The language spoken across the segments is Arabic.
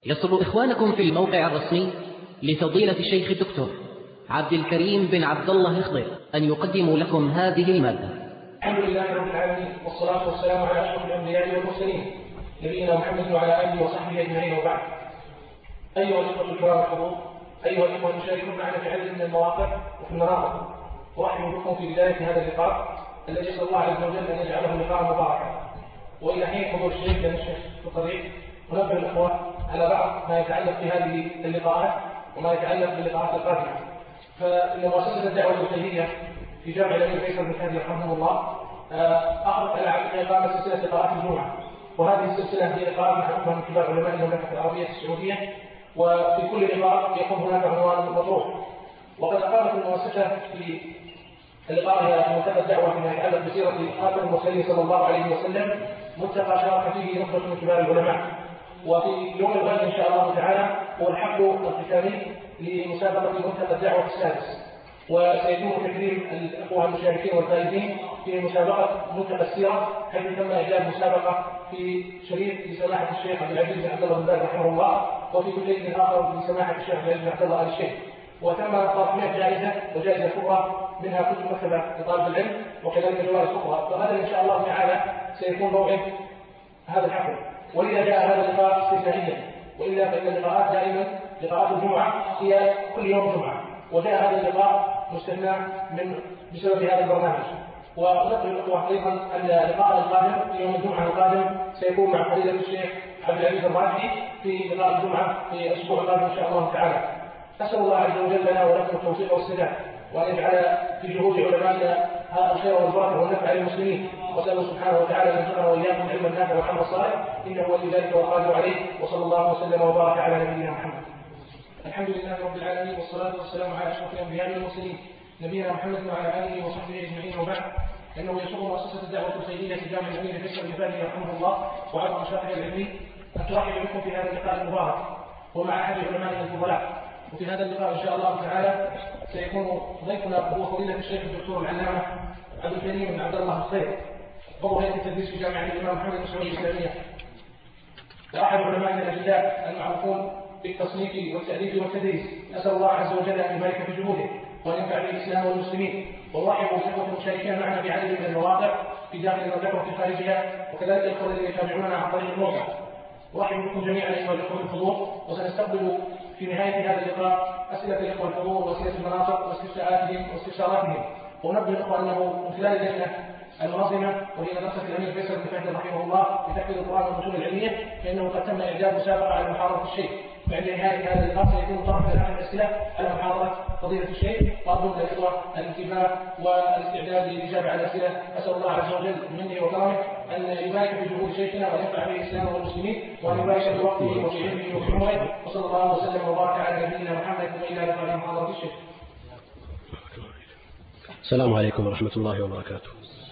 يسر إخوانكم في الموقع الرسمي لفضيلة الشيخ الدكتور عبد الكريم بن عبد الله خضر أن يقدموا لكم هذه المادة. الحمد لله رب العالمين، والصلاة والسلام على أشرف الأنبياء والمرسلين نبينا محمد وعلى آله وصحبه أجمعين، وبعد. أيها الأخوة الكرام الحضور، أيها الأخوة المشاركون معنا في عدد من المواقع وفي المناطق، أرحب بكم في بداية هذا اللقاء الذي أسأل الله عز وجل أن يجعله لقاء مباركا. وإلى حين حضور الشيخ لأن الشيخ في الطريق ونبه الأخوة على بعض ما يتعلق في هذه اللقاءات وما يتعلق باللقاءات القادمة. فإن مؤسسة الدعوة الخيرية في جامع الأمير فيصل بن هادي رحمه الله أخذت على إقامة سلسلة لقاءات الجمعة، وهذه السلسلة هي لقاءات محبوبة من كبار علماء المملكة العربية السعودية، وفي كل لقاء يكون هناك عنوان مطروح. وقد أقامت المؤسسة في اللقاء في منتدى الدعوة فيما يتعلق بسيرة خاتم المرسلين صلى الله عليه وسلم ملتقى شارك فيه نخبة من كبار العلماء. وفي يوم الغد إن شاء الله تعالى هو الحفل الختامي لمسابقة منتدى الدعوة السادس، وسيتم تكريم الأخوة المشاركين والفائزين في مسابقة منتدى السيرة، حيث تم إعداد مسابقة في شريط لسماحة الشيخ عبد العزيز بن عبد الله بن باز رحمه الله، وفي كل آخر لسماحة الشيخ عبد العزيز بن عبد الله آل الشيخ. وتم ترفيع جائزة وجائزة كبرى منها كتب مكتبة لطالب العلم وكذلك جوائز أخرى. فهذا إن شاء الله تعالى سيكون موعد هذا الحفل. وإذا جاء هذا اللقاء استثنائيا، وإلا فإن اللقاءات دائما لقاءات الجمعة هي كل يوم جمعة، وجاء هذا اللقاء مستثنى بسبب هذا البرنامج. ونقل الأخوة أيضا أن لقاء القادم في يوم الجمعة القادم سيكون مع فضيلة الشيخ عبد العزيز الراجحي في لقاء الجمعة في الأسبوع القادم إن شاء الله تعالى. أسأل الله عز وجل لنا ولكم التوفيق والسداد، وأن يجعل في جهود علمائنا هذا الخير والبركة والنفع للمسلمين. وسأل سبحانه وتعالى أن يرزقنا وإياكم علما نافعا وعملا صالحا، إنه ولي ذلك والقادر عليه. وصلى الله وسلم وبارك على نبينا محمد. الحمد لله رب العالمين، والصلاة والسلام على أشرف الأنبياء والمرسلين نبينا محمد وعلى آله وصحبه أجمعين، وبعد. إنه يسر مؤسسة الدعوة الخيرية في جامع الأمير فيصل بن هادي رحمه الله وعلى مشايخه العلمي أن ترحب بكم في هذا اللقاء المبارك ومع أحد علمائنا الفضلاء. وفي هذا اللقاء إن شاء الله تعالى سيكون ضيفنا هو فضيلة الشيخ الدكتور العلامة عبد الكريم بن عبد الله خضر، عضو هيئة التدريس في جامعة الإمام محمد بن سعود الإسلامية، وأحد علمائنا الأجلاء المعروفون بالتصنيف والتأليف والتدريس. أسأل الله عز وجل أن يبارك في جهوده وأن ينفع بالإسلام والمسلمين. ونرحب بالإخوة المشاركين معنا في عدد من المواقع في داخل المملكة وفي خارجها، وكذلك الإخوة الذين يتابعوننا عن طريق الموقع. أرحب بكم جميعا أيها الإخوة الحضور، وسنستقبل في نهاية هذا اللقاء أسئلة الإخوة الحضور وأسئلة المناطق واستفساراتهم. ونبه الإخوة أنه من خلال اللجنة المنظمة وهي مدرسة الأمير فيصل بن هادي رحمه الله لتحفيظ القرآن والمتون العلمية، فإنه قد تم إعداد مسابقة على محاضرة الشيخ. بعد نهاية هذا اللقاء سيكون طرحا لأحد الأسئلة على محاضرة فضيلة الشيخ، وأرجو الإخوة الانتباه والاستعداد للإجابة على الأسئلة. أسأل الله عز وجل منه وكرمه أن يبارك في جهود شيخنا وينفع به الإسلام والمسلمين، وأن يبارك بوقته وفي علمه وفي عمره. وصلى الله وسلم وبارك على نبينا محمد وإلى لقاء محاضرة الشيخ. السلام عليكم ورحمة الله وبركاته.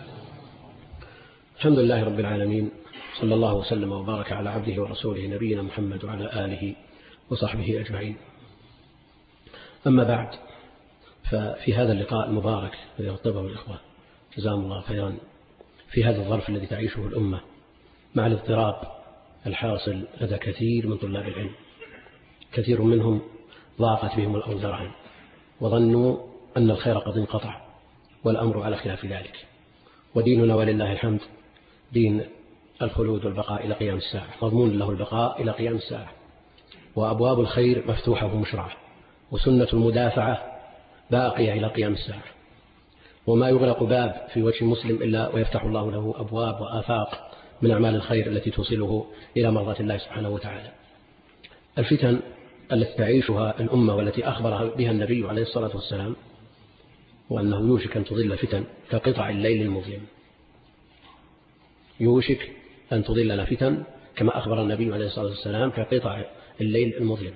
الحمد لله رب العالمين، صلى الله وسلم وبارك على عبده ورسوله نبينا محمد وعلى آله وصحبه أجمعين. أما بعد، ففي هذا اللقاء المبارك الذي رتبه الإخوة جزاهم الله خيرا في هذا الظرف الذي تعيشه الأمة مع الاضطراب الحاصل لدى كثير من طلاب العلم، كثير منهم ضاقت بهم الأوزار وظنوا أن الخير قد انقطع، والأمر على خلاف ذلك. وديننا ولله الحمد دين الخلود والبقاء إلى قيام الساعة، مضمون له البقاء إلى قيام الساعة، وأبواب الخير مفتوحة ومشرعة، وسنة المدافعة باقية إلى قيام الساعة. وما يغلق باب في وجه مسلم إلا ويفتح الله له أبواب وآفاق من أعمال الخير التي توصله إلى مرضاة الله سبحانه وتعالى. الفتن التي تعيشها الأمة والتي أخبر بها النبي عليه الصلاة والسلام وأنه يوشك أن تضل فتن كقطع الليل المظلم، يوشك أن تضلنا فتن كما أخبر النبي عليه الصلاة والسلام كقطع الليل المظلم.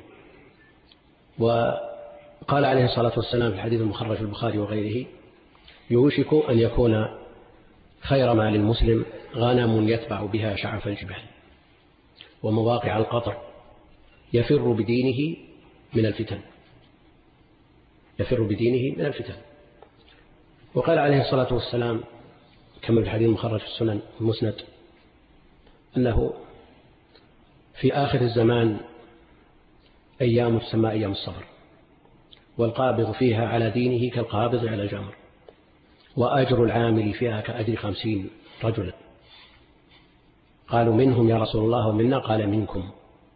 وقال عليه الصلاة والسلام في الحديث المخرج في البخاري وغيره: يوشك أن يكون خير ما للمسلم غنم يتبع بها شعف الجبال ومواقع القطع يفر بدينه من الفتن، يفر بدينه من الفتن. وقال عليه الصلاة والسلام كما في الحديث المخرج في السنن المسند أنه في آخر الزمان أيام تسمى أيام الصبر، والقابض فيها على دينه كالقابض على الجمر، وأجر العامل فيها كأجر 50 رجلا. قالوا منهم يا رسول الله ومنا؟ قال منكم.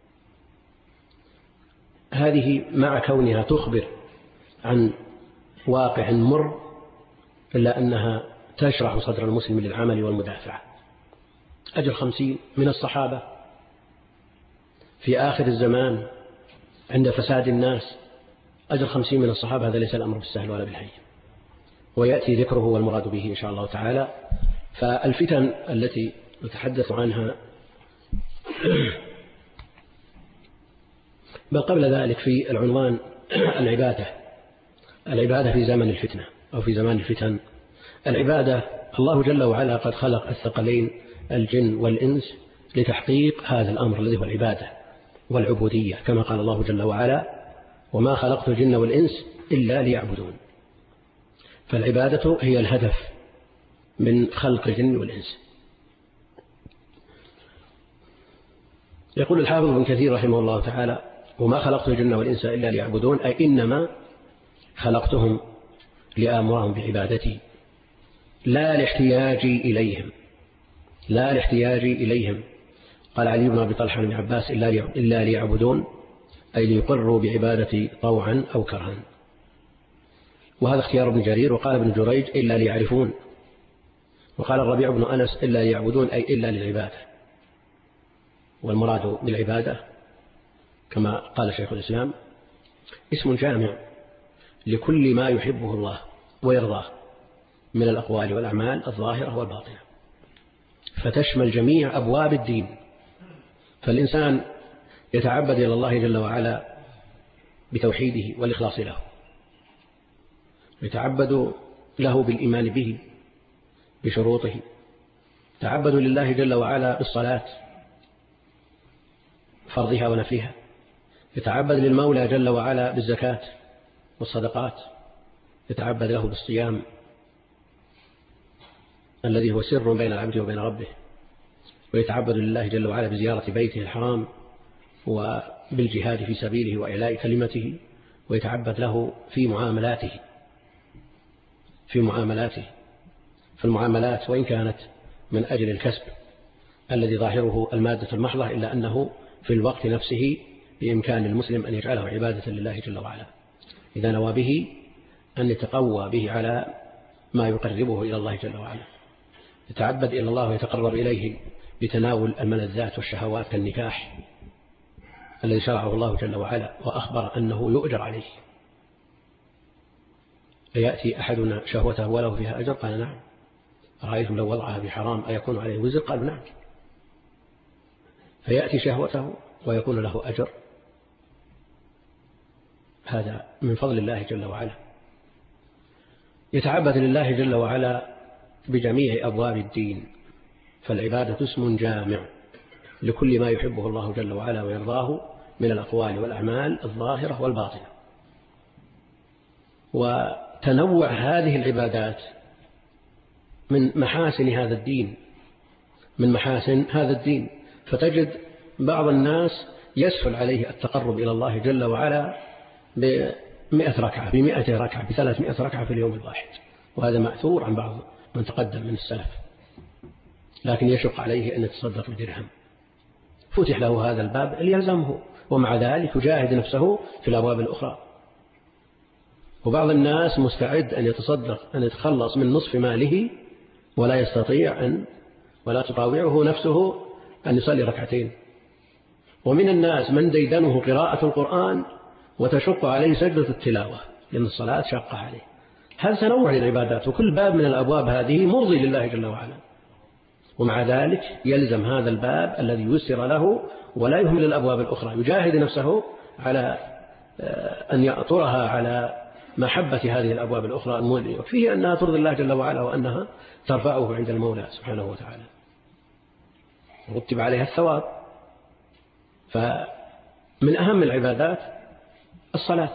هذه مع كونها تخبر عن واقع مر إلا أنها تشرح صدر المسلم للعمل والمدافعة. أجر 50 من الصحابة في آخر الزمان عند فساد الناس، أجر 50 من الصحابة، هذا ليس الأمر بالسهل ولا بالهين، ويأتي ذكره والمراد به إن شاء الله تعالى. فالفتن التي نتحدث عنها بل قبل ذلك في العنوان العبادة في زمن الفتنة أو في زمان الفتن. العبادة، الله جل وعلا قد خلق الثقلين الجن والإنس لتحقيق هذا الأمر الذي هو العبادة والعبودية، كما قال الله جل وعلا وما خلقت الجن والإنس إلا ليعبدون. فالعبادة هي الهدف من خلق الجن والإنس. يقول الحافظ ابن كثير رحمه الله تعالى وما خلقت الجن والإنس إلا ليعبدون، أي إنما خلقتهم لآمرهم بعبادتي لا لاحتياجي إليهم. قال علي بن أبي طلحة بن عباس إلا ليعبدون، أي ليقروا بعبادتي طوعا أو كرها. وهذا اختيار ابن جرير. وقال ابن جريج إلا ليعرفون. وقال الربيع بن أنس إلا ليعبدون، أي إلا للعبادة. والمراد بالعبادة كما قال شيخ الإسلام اسم جامع لكل ما يحبه الله ويرضاه من الأقوال والأعمال الظاهرة والباطنة، فتشمل جميع أبواب الدين. فالإنسان يتعبد إلى الله جل وعلا بتوحيده والإخلاص له، يتعبد له بالإيمان به بشروطه، يتعبد لله جل وعلا بالصلاة فرضها ونفلها، يتعبد للمولى جل وعلا بالزكاة والصدقات، يتعبد له بالصيام الذي هو سر بين العبد وبين ربه، ويتعبد لله جل وعلا بزيارة بيته الحرام وبالجهاد في سبيله وإعلاء كلمته، ويتعبد له في معاملاته فالمعاملات وإن كانت من أجل الكسب الذي ظاهره المادة المحضة، إلا أنه في الوقت نفسه بإمكان المسلم أن يجعله عبادة لله جل وعلا إذا نوى به أن يتقوى به على ما يقربه إلى الله جل وعلا. يتعبد إلى الله ويتقرب إليه بتناول الملذات والشهوات كالنكاح الذي شرعه الله جل وعلا وأخبر أنه يؤجر عليه. يأتي أحدنا شهوته وله فيها أجر؟ قال نعم. رأيتم لو وضعها بحرام أيكون عليه وزر؟ قالوا نعم. فيأتي شهوته ويكون له أجر، هذا من فضل الله جل وعلا. يتعبد لله جل وعلا بجميع أبواب الدين، فالعبادة اسم جامع لكل ما يحبه الله جل وعلا ويرضاه من الأقوال والأعمال الظاهرة والباطنة. وتنوع هذه العبادات من محاسن هذا الدين، فتجد بعض الناس يسهل عليه التقرب إلى الله جل وعلا ب100 ركعة ب200 ركعة ب300 ركعة في اليوم الواحد، وهذا مأثور عن بعض من تقدم من السلف، لكن يشق عليه أن يتصدق بدرهم. فتح له هذا الباب ليلزمه، ومع ذلك يجاهد نفسه في الأبواب الأخرى. وبعض الناس مستعد أن يتصدق أن يتخلص من نصف ماله ولا يستطيع ولا تطاوعه نفسه أن يصلي ركعتين. ومن الناس من ديدنه قراءة القرآن وتشق عليه سجدة التلاوة لأن الصلاة شاقة عليه. هذا تنوع للعبادات، وكل باب من الأبواب هذه مرضي لله جل وعلا، ومع ذلك يلزم هذا الباب الذي يسر له ولا يهمل الأبواب الأخرى، يجاهد نفسه على أن يأطرها على محبة هذه الأبواب الأخرى المولية، وفيه أنها ترضي الله جل وعلا وأنها ترفعه عند المولى سبحانه وتعالى ورتب عليها الثواب. فمن أهم العبادات الصلاة،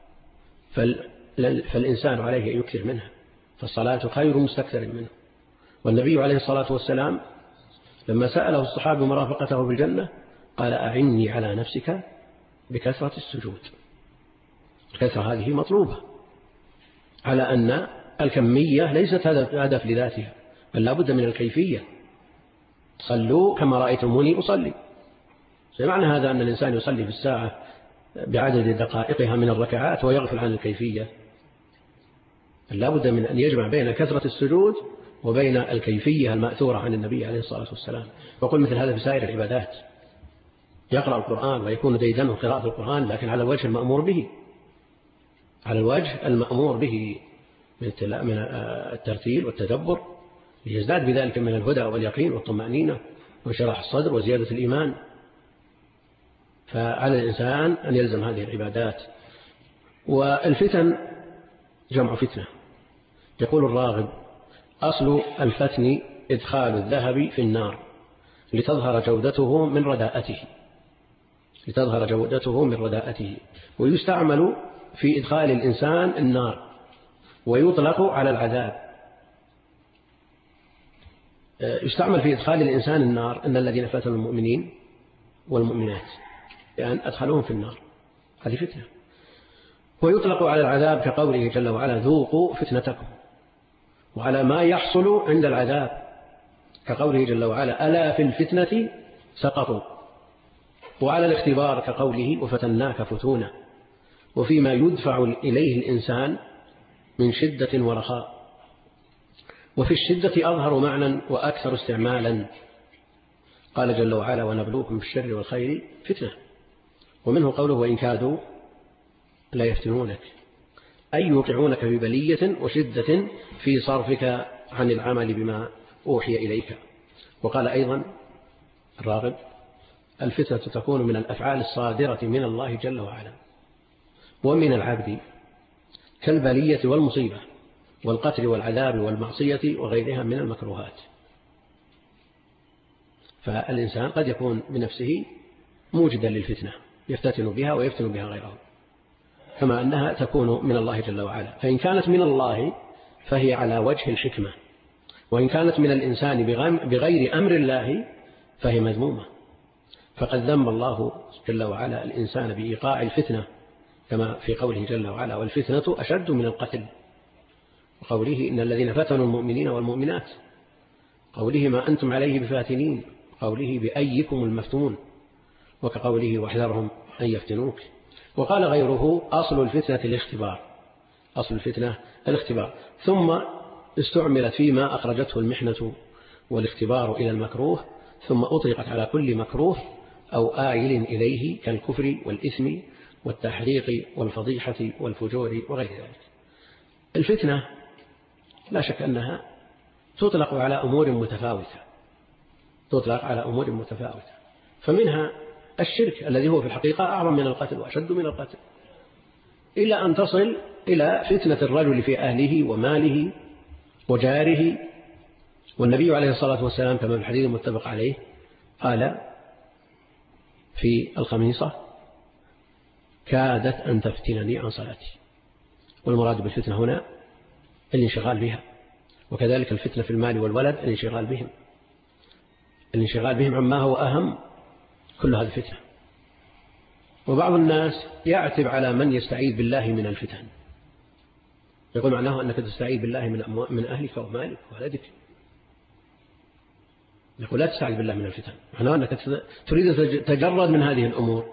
فالإنسان عليه أن يكثر منها، فالصلاة خير مستكثر منه. والنبي عليه الصلاة والسلام لما سأله الصحابة مرافقته بالجنة قال أعني على نفسك بكثرة السجود. الكثرة هذه مطلوبة، على أن الكمية ليست هدف لذاتها، بل لا بد من الكيفية. صلوا كما رأيتموني أصلي. معنى هذا أن الإنسان يصلي في الساعة بعدد دقائقها من الركعات ويغفل عن الكيفية. لا بد من أن يجمع بين كثرة السجود وبين الكيفية المأثورة عن النبي عليه الصلاة والسلام. وقل مثل هذا في سائر العبادات، يقرأ القرآن ويكون ديدنه قراءة القرآن، لكن على الوجه المأمور به، على الوجه المأمور به من الترتيل والتدبر، ليزداد بذلك من الهدى واليقين والطمأنينة وشرح الصدر وزيادة الإيمان. فعلى الإنسان أن يلزم هذه العبادات. والفتن جمع فتنة. يقول الراغب: أصل الفتن إدخال الذهب في النار لتظهر جودته من رداءته، لتظهر جودته من رداءته. ويستعمل في إدخال الإنسان النار، ويطلق على العذاب. يستعمل في إدخال الإنسان النار أن الذين فتنوا المؤمنين والمؤمنات لأن أدخلوهم في النار، هذه فتنة. ويطلق على العذاب كقوله جل وعلا: ذوقوا فتنتكم، وعلى ما يحصل عند العذاب كقوله جل وعلا: ألا في الفتنة سقطوا. وعلى الاختبار كقوله: وفتناك فتونا. وفيما يدفع إليه الإنسان من شدة ورخاء. وفي الشدة أظهر معنى وأكثر استعمالا. قال جل وعلا: ونبلوكم بالشر والخير فتنة. ومنه قوله: وإن كادوا لا يفتنونك، أي يوقعونك في بلية وشدة في صرفك عن العمل بما أوحي إليك. وقال أيضا الراغب: الفتنة تكون من الأفعال الصادرة من الله جل وعلا ومن العبد، كالبلية والمصيبة والقتل والعذاب والمعصية وغيرها من المكروهات. فالإنسان قد يكون بنفسه موجدا للفتنة، يفتتن بها ويفتن بها غيره، كما أنها تكون من الله جل وعلا. فإن كانت من الله فهي على وجه الحكمة، وإن كانت من الإنسان بغير أمر الله فهي مذمومة. فقد ذم الله جل وعلا الإنسان بإيقاع الفتنة، كما في قوله جل وعلا: والفتنة أشد من القتل. وقوله: إن الذين فتنوا المؤمنين والمؤمنات. قوله: ما أنتم عليه بفاتنين. قوله: بأيكم المفتون. وكقوله: واحذرهم أن يفتنوك. وقال غيره: أصل الفتنة الاختبار، أصل الفتنة الاختبار. ثم استعملت فيما أخرجته المحنة والاختبار إلى المكروه، ثم أطلقت على كل مكروه أو آيل إليه كالكفر والإثم والتحريق والفضيحة والفجور وغير ذلك. الفتنة لا شك أنها تطلق على أمور متفاوتة، تطلق على أمور متفاوتة. فمنها الشرك الذي هو في الحقيقة أعظم من القتل وأشد من القتل، إلى أن تصل إلى فتنة الرجل في أهله وماله وجاره. والنبي عليه الصلاة والسلام كما في الحديث المتفق عليه قال في الخميصة: كادت أن تفتنني عن صلاتي. والمراد بالفتنة هنا الانشغال بها، وكذلك الفتنة في المال والولد الانشغال بهم عما هو أهم، كل هذه فتنة. وبعض الناس يعتب على من يستعيذ بالله من الفتن، يقول معناه أنك تستعيذ بالله من أهلك ومالك وولدك. يقول لا تستعيذ بالله من الفتن، معناه أنك تريد أن تتجرد من هذه الأمور.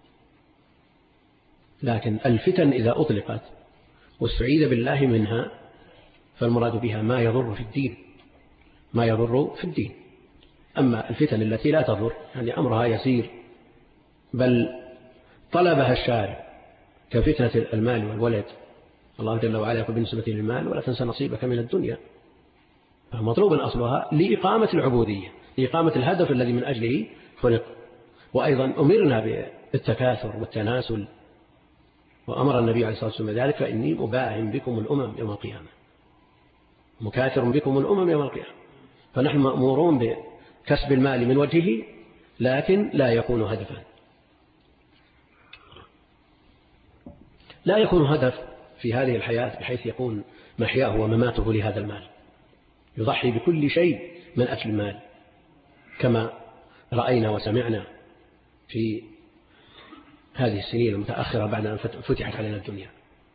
لكن الفتن إذا أطلقت واستعيذ بالله منها فالمراد بها ما يضر في الدين، ما يضر في الدين. أما الفتن التي لا تضر يعني أمرها يسير، بل طلبها الشارع كفتنة المال والولد. الله جل وعلا يقول: بالنسبة للمال ولا تنسى نصيبك من الدنيا. فمطلوب أصلها لإقامة العبودية، لإقامة الهدف الذي من أجله خلق. وأيضا أمرنا بالتكاثر والتناسل، وأمر النبي عليه الصلاة والسلام ذلك: فإني مباهم بكم الأمم يوم القيامة، مكاثر بكم الأمم يوم القيامة. فنحن مأمورون بكسب المال من وجهه، لكن لا يكون هدفا، لا يكون هدف في هذه الحياة بحيث يكون محياه ومماته لهذا المال، يضحي بكل شيء من أجل المال، كما رأينا وسمعنا في هذه السنين المتأخرة بعد أن فتحت علينا الدنيا.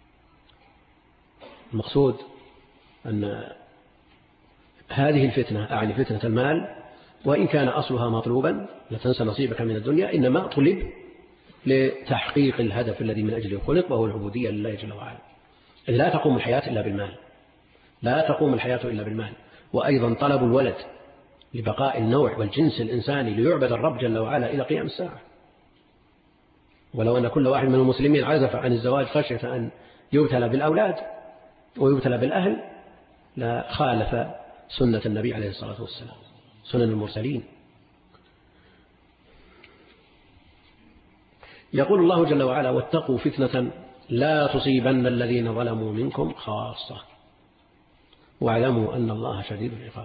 المقصود أن هذه الفتنة، أعني فتنة المال، وإن كان أصلها مطلوبا لا تنسى نصيبك من الدنيا، إنما طلب لتحقيق الهدف الذي من أجله خلق، وهو العبودية لله جل وعلا. إذ لا تقوم الحياة إلا بالمال، لا تقوم الحياة إلا بالمال. وأيضا طلب الولد لبقاء النوع والجنس الإنساني ليعبد الرب جل وعلا إلى قيام الساعة. ولو أن كل واحد من المسلمين عزف عن الزواج خشية أن يبتلى بالأولاد ويبتلى بالأهل لا خالف سنة النبي عليه الصلاة والسلام، سنن المرسلين. يقول الله جل وعلا: واتقوا فتنة لا تصيبن الذين ظلموا منكم خاصة واعلموا أن الله شديد العقاب.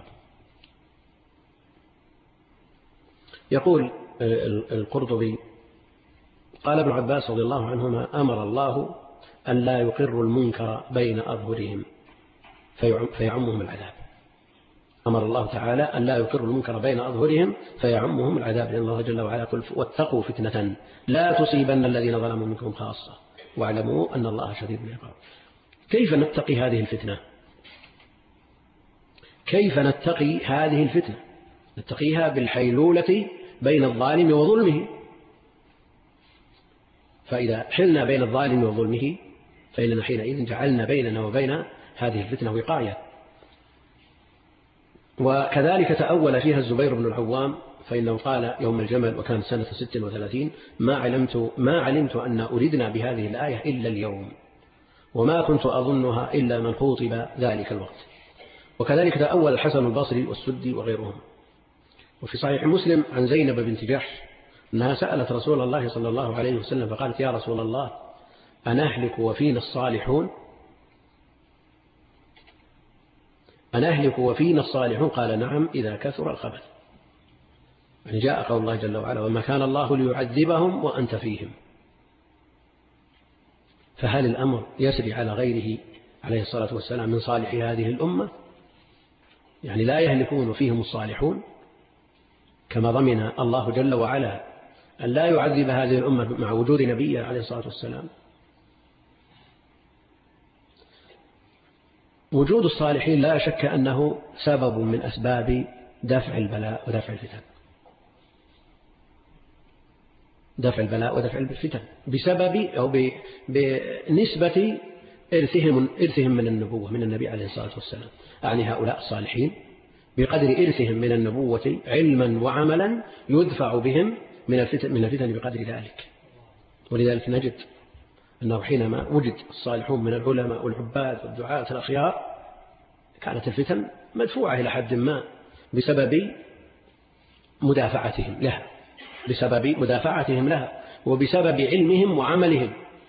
يقول القرطبي: قال ابن عباس رضي الله عنهما: أمر الله أن لا يقروا المنكر بين أظهرهم فيعمهم العذاب. أمر الله تعالى أن لا يقروا المنكر بين أظهرهم فيعمهم العذاب، لأن الله جل وعلا يقول: واتقوا فتنة لا تصيبن الذين ظلموا منكم خاصة واعلموا أن الله شديد العقاب. كيف نتقي هذه الفتنة؟ كيف نتقي هذه الفتنة؟ نتقيها بالحيلولة بين الظالم وظلمه. فإذا حلنا بين الظالم وظلمه فإننا حينئذ جعلنا بيننا وبين هذه الفتنة وقاية. وكذلك تأول فيها الزبير بن العوام، فإنه قال يوم الجمل وكان سنة 36: ما علمت أن أردنا بهذه الآية إلا اليوم، وما كنت أظنها إلا من خوطب ذلك الوقت. وكذلك تأول الحسن البصري والسدي وغيرهم. وفي صحيح مسلم عن زينب بنت جحش أنها سألت رسول الله صلى الله عليه وسلم فقالت: يا رسول الله أنهلك وفينا الصالحون؟ أنهلك وفينا الصالحون؟ قال: نعم إذا كثر الخبث. يعني جاء قول الله جل وعلا: وما كان الله ليعذبهم وأنت فيهم. فهل الأمر يسري على غيره عليه الصلاة والسلام من صالح هذه الأمة؟ يعني لا يهلكون فيهم الصالحون، كما ضمن الله جل وعلا أن لا يعذب هذه الأمة مع وجود نبيه عليه الصلاة والسلام. وجود الصالحين لا شك أنه سبب من أسباب دفع البلاء ودفع الفتن، دفع البلاء ودفع الفتن بسبب أو بنسبة إرثهم من النبوة من النبي عليه الصلاة والسلام. يعني هؤلاء الصالحين بقدر إرثهم من النبوة علما وعملا يدفع بهم من الفتن بقدر ذلك. ولذلك نجد أنه حينما وجد الصالحون من العلماء والعباد والدعاة الأخيار كانت الفتن مدفوعة إلى حد ما بسبب مدافعتهم لها وبسبب علمهم وعملهم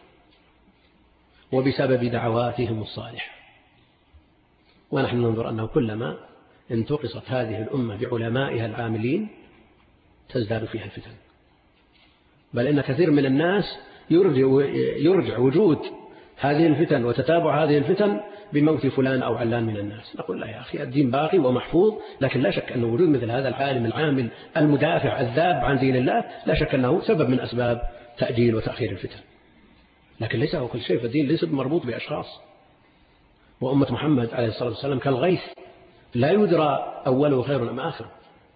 وبسبب دعواتهم الصالحة. ونحن ننظر أنه كلما انتقصت هذه الأمة بعلمائها العاملين تزداد فيها الفتن، بل إن كثير من الناس يرجع وجود هذه الفتن وتتابع هذه الفتن بموت فلان أو علان من الناس. نقول لا يا أخي، الدين باقي ومحفوظ، لكن لا شك أن وجود مثل هذا العالم العامل المدافع الذاب عن دين الله لا شك أنه سبب من أسباب تأجيل وتأخير الفتن. لكن ليس هو كل شيء، فالدين ليس مربوط بأشخاص. وأمة محمد عليه الصلاة والسلام كالغيث لا يدرى أوله خير أم آخر.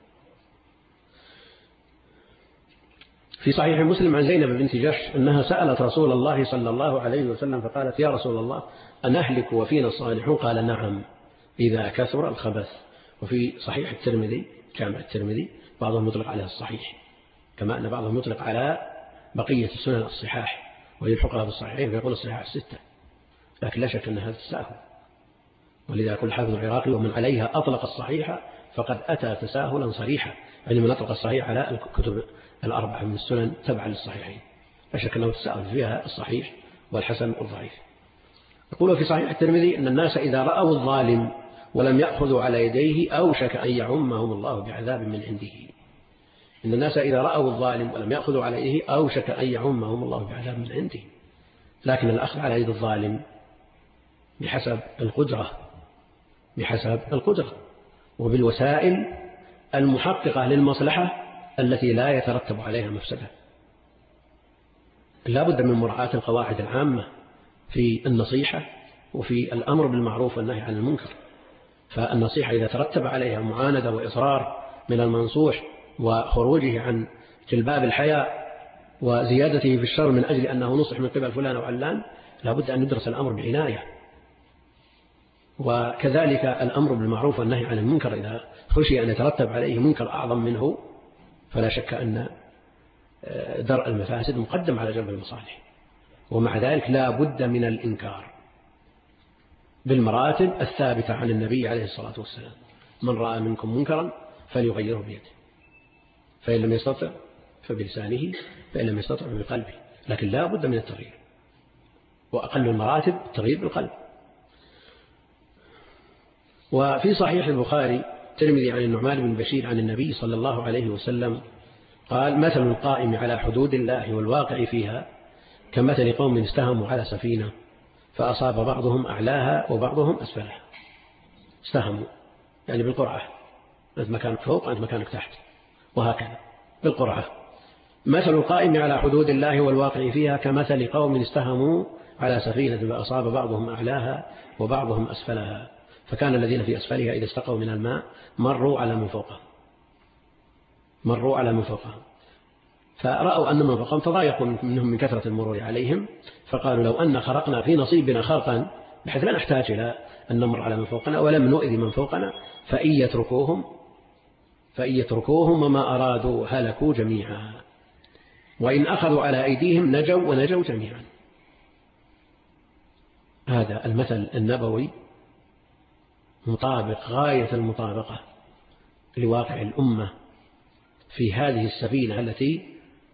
في صحيح مسلم عن زينب بنت جحش أنها سألت رسول الله صلى الله عليه وسلم فقالت: يا رسول الله أنهلك وفينا الصالحون؟ قال: نعم إذا كثر الخبث. وفي صحيح الترمذي جامع الترمذي بعضهم يطلق عليها الصحيح، كما أن بعضهم يطلق على بقية السنن الصحاح، ويلحقها بالصحيحين فيقول الصحاح 6. لكن لا شك أن هذا تساهل، ولذا يقول الحافظ العراقي: ومن عليها أطلق الصحيح فقد أتى تساهلا صريحا. يعني من أطلق الصحيح على الكتب الأربعة من السنن تبعا للصحيحين، لا شك أنه تساهل فيها الصحيح والحسن والضعيف. يقول في صحيح الترمذي أن الناس إذا رأوا الظالم ولم يأخذوا على يديه أوشك أن يعمهم الله بعذاب من عنده. إن الناس إذا رأوا الظالم ولم يأخذوا على يديه أوشك أن يعمهم الله بعذاب من عنده. لكن الأخذ على يد الظالم بحسب القدرة وبالوسائل المحققة للمصلحة التي لا يترتب عليها مفسدة. لا بد من مراعاة القواعد العامة في النصيحة وفي الأمر بالمعروف والنهي عن المنكر. فالنصيحة إذا ترتب عليها معاندة وإصرار من المنصوح وخروجه عن جلباب الحياء وزيادته في الشر من أجل أنه نصح من قبل فلان أو علان، لا بد أن ندرس الأمر بعناية. وكذلك الأمر بالمعروف والنهي عن المنكر إذا خشي أن يترتب عليه منكر أعظم منه فلا شك أن درء المفاسد مقدم على جلب المصالح، ومع ذلك لا بد من الإنكار بالمراتب الثابتة عن النبي عليه الصلاة والسلام: من رأى منكم منكرا فليغيره بيده، فإن لم يستطع فبلسانه، فإن لم يستطع فبقلبه، لكن لا بد من التغيير، وأقل المراتب التغيير بالقلب. وفي صحيح البخاري الترمذي عن النعمان بن بشير عن النبي صلى الله عليه وسلم قال: مثل القائم على حدود الله والواقع فيها كمثل قوم استهموا على سفينة فأصاب بعضهم أعلاها وبعضهم أسفلها. استهموا يعني بالقرعة، أنت مكانك فوق أنت مكانك تحت، وهكذا بالقرعة. مثل القائم على حدود الله والواقع فيها كمثل قوم استهموا على سفينة فأصاب بعضهم أعلاها وبعضهم أسفلها، فكان الذين في أسفلها إذا استقوا من الماء مروا على من فوقهم فرأوا أن من فوقهم تضايقوا منهم من كثرة المرور عليهم، فقالوا: لو أن خرقنا في نصيبنا خرقا بحيث لا نحتاج إلى أن نمر على من فوقنا ولم نؤذي من فوقنا، فإن يتركوهم وما أرادوا هلكوا جميعا، وإن أخذوا على أيديهم نجوا ونجوا جميعا. هذا المثل النبوي مطابق غاية المطابقة لواقع الأمة في هذه السفينة التي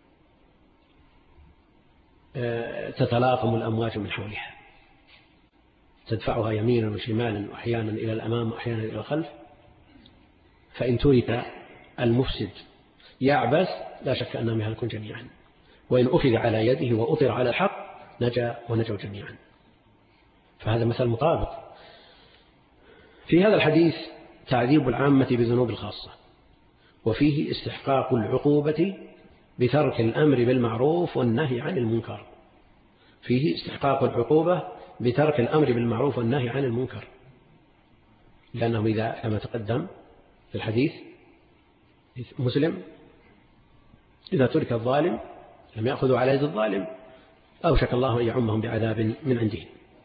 تتلاطم الأمواج من حولها، تدفعها يمينا وشمالا وأحيانا إلى الأمام وأحيانا إلى الخلف، فإن ترك المفسد يعبث لا شك أنهم يهلكون جميعا، وإن أخذ على يده وأطر على الحق نجا ونجوا جميعا. فهذا مثل مطابق. في هذا الحديث تعذيب العامة بذنوب الخاصة، وفيه استحقاق العقوبة بترك الأمر بالمعروف والنهي عن المنكر. فيه استحقاق العقوبة بترك الأمر بالمعروف والنهي عن المنكر، لأنه إذا كما تقدم في الحديث مسلم إذا ترك الظالم لم يأخذوا على يد الظالم أوشك الله أن يعمهم بعذاب من عنده.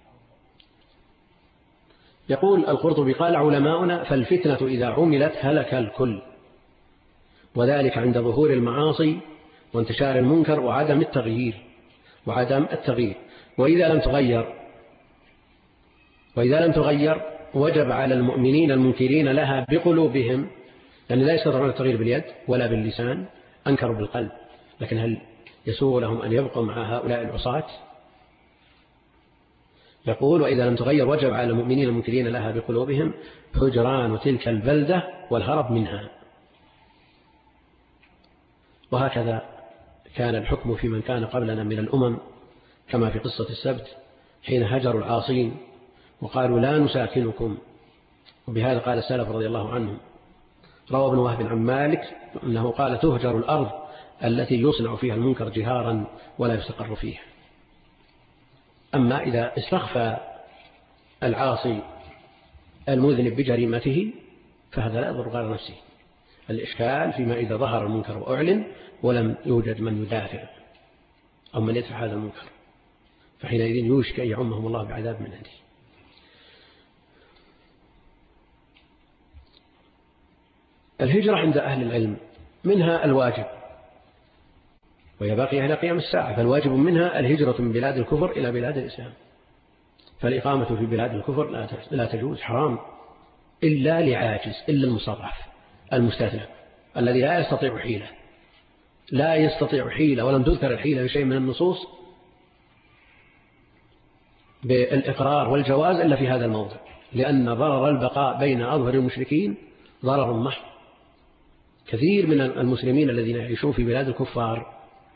يقول القرطبي: قال علماؤنا: فالفتنة إذا عملت هلك الكل، وذلك عند ظهور المعاصي وانتشار المنكر وعدم التغيير. وإذا لم تغير وجب على المؤمنين المنكرين لها بقلوبهم، لأن لا يستطيعون التغيير باليد ولا باللسان، أنكروا بالقلب، لكن هل يسوغ لهم أن يبقوا مع هؤلاء العصاة؟ يقول: وإذا لم تغير وجب على المؤمنين المنكرين لها بقلوبهم هجران تلك البلدة والهرب منها. وهكذا كان الحكم في من كان قبلنا من الأمم، كما في قصة السبت حين هجروا العاصين وقالوا: لا نساكنكم. وبهذا قال السلف رضي الله عنهم. روى ابن وهب عن مالك أنه قال: تهجر الأرض التي يصنع فيها المنكر جهارا ولا يستقر فيها. أما إذا استخفى العاصي المذنب بجريمته فهذا لا يضر غير نفسه. الإشكال فيما إذا ظهر المنكر وأعلن ولم يوجد من يدافع أو من يدفع هذا المنكر، فحينئذ يوشك أن يعمهم الله بعذاب من عنده. الهجرة عند أهل العلم منها الواجب، وهي باقية إلى قيام الساعة، فالواجب منها الهجرة من بلاد الكفر إلى بلاد الإسلام. فالإقامة في بلاد الكفر لا تجوز، حرام، إلا لعاجز، إلا المصرف المستثنى الذي لا يستطيع حيلة ولم تذكر الحيلة بشيء من النصوص بالإقرار والجواز إلا في هذا الموضع، لأن ضرر البقاء بين أظهر المشركين ضرر محض. كثير من المسلمين الذين يعيشون في بلاد الكفار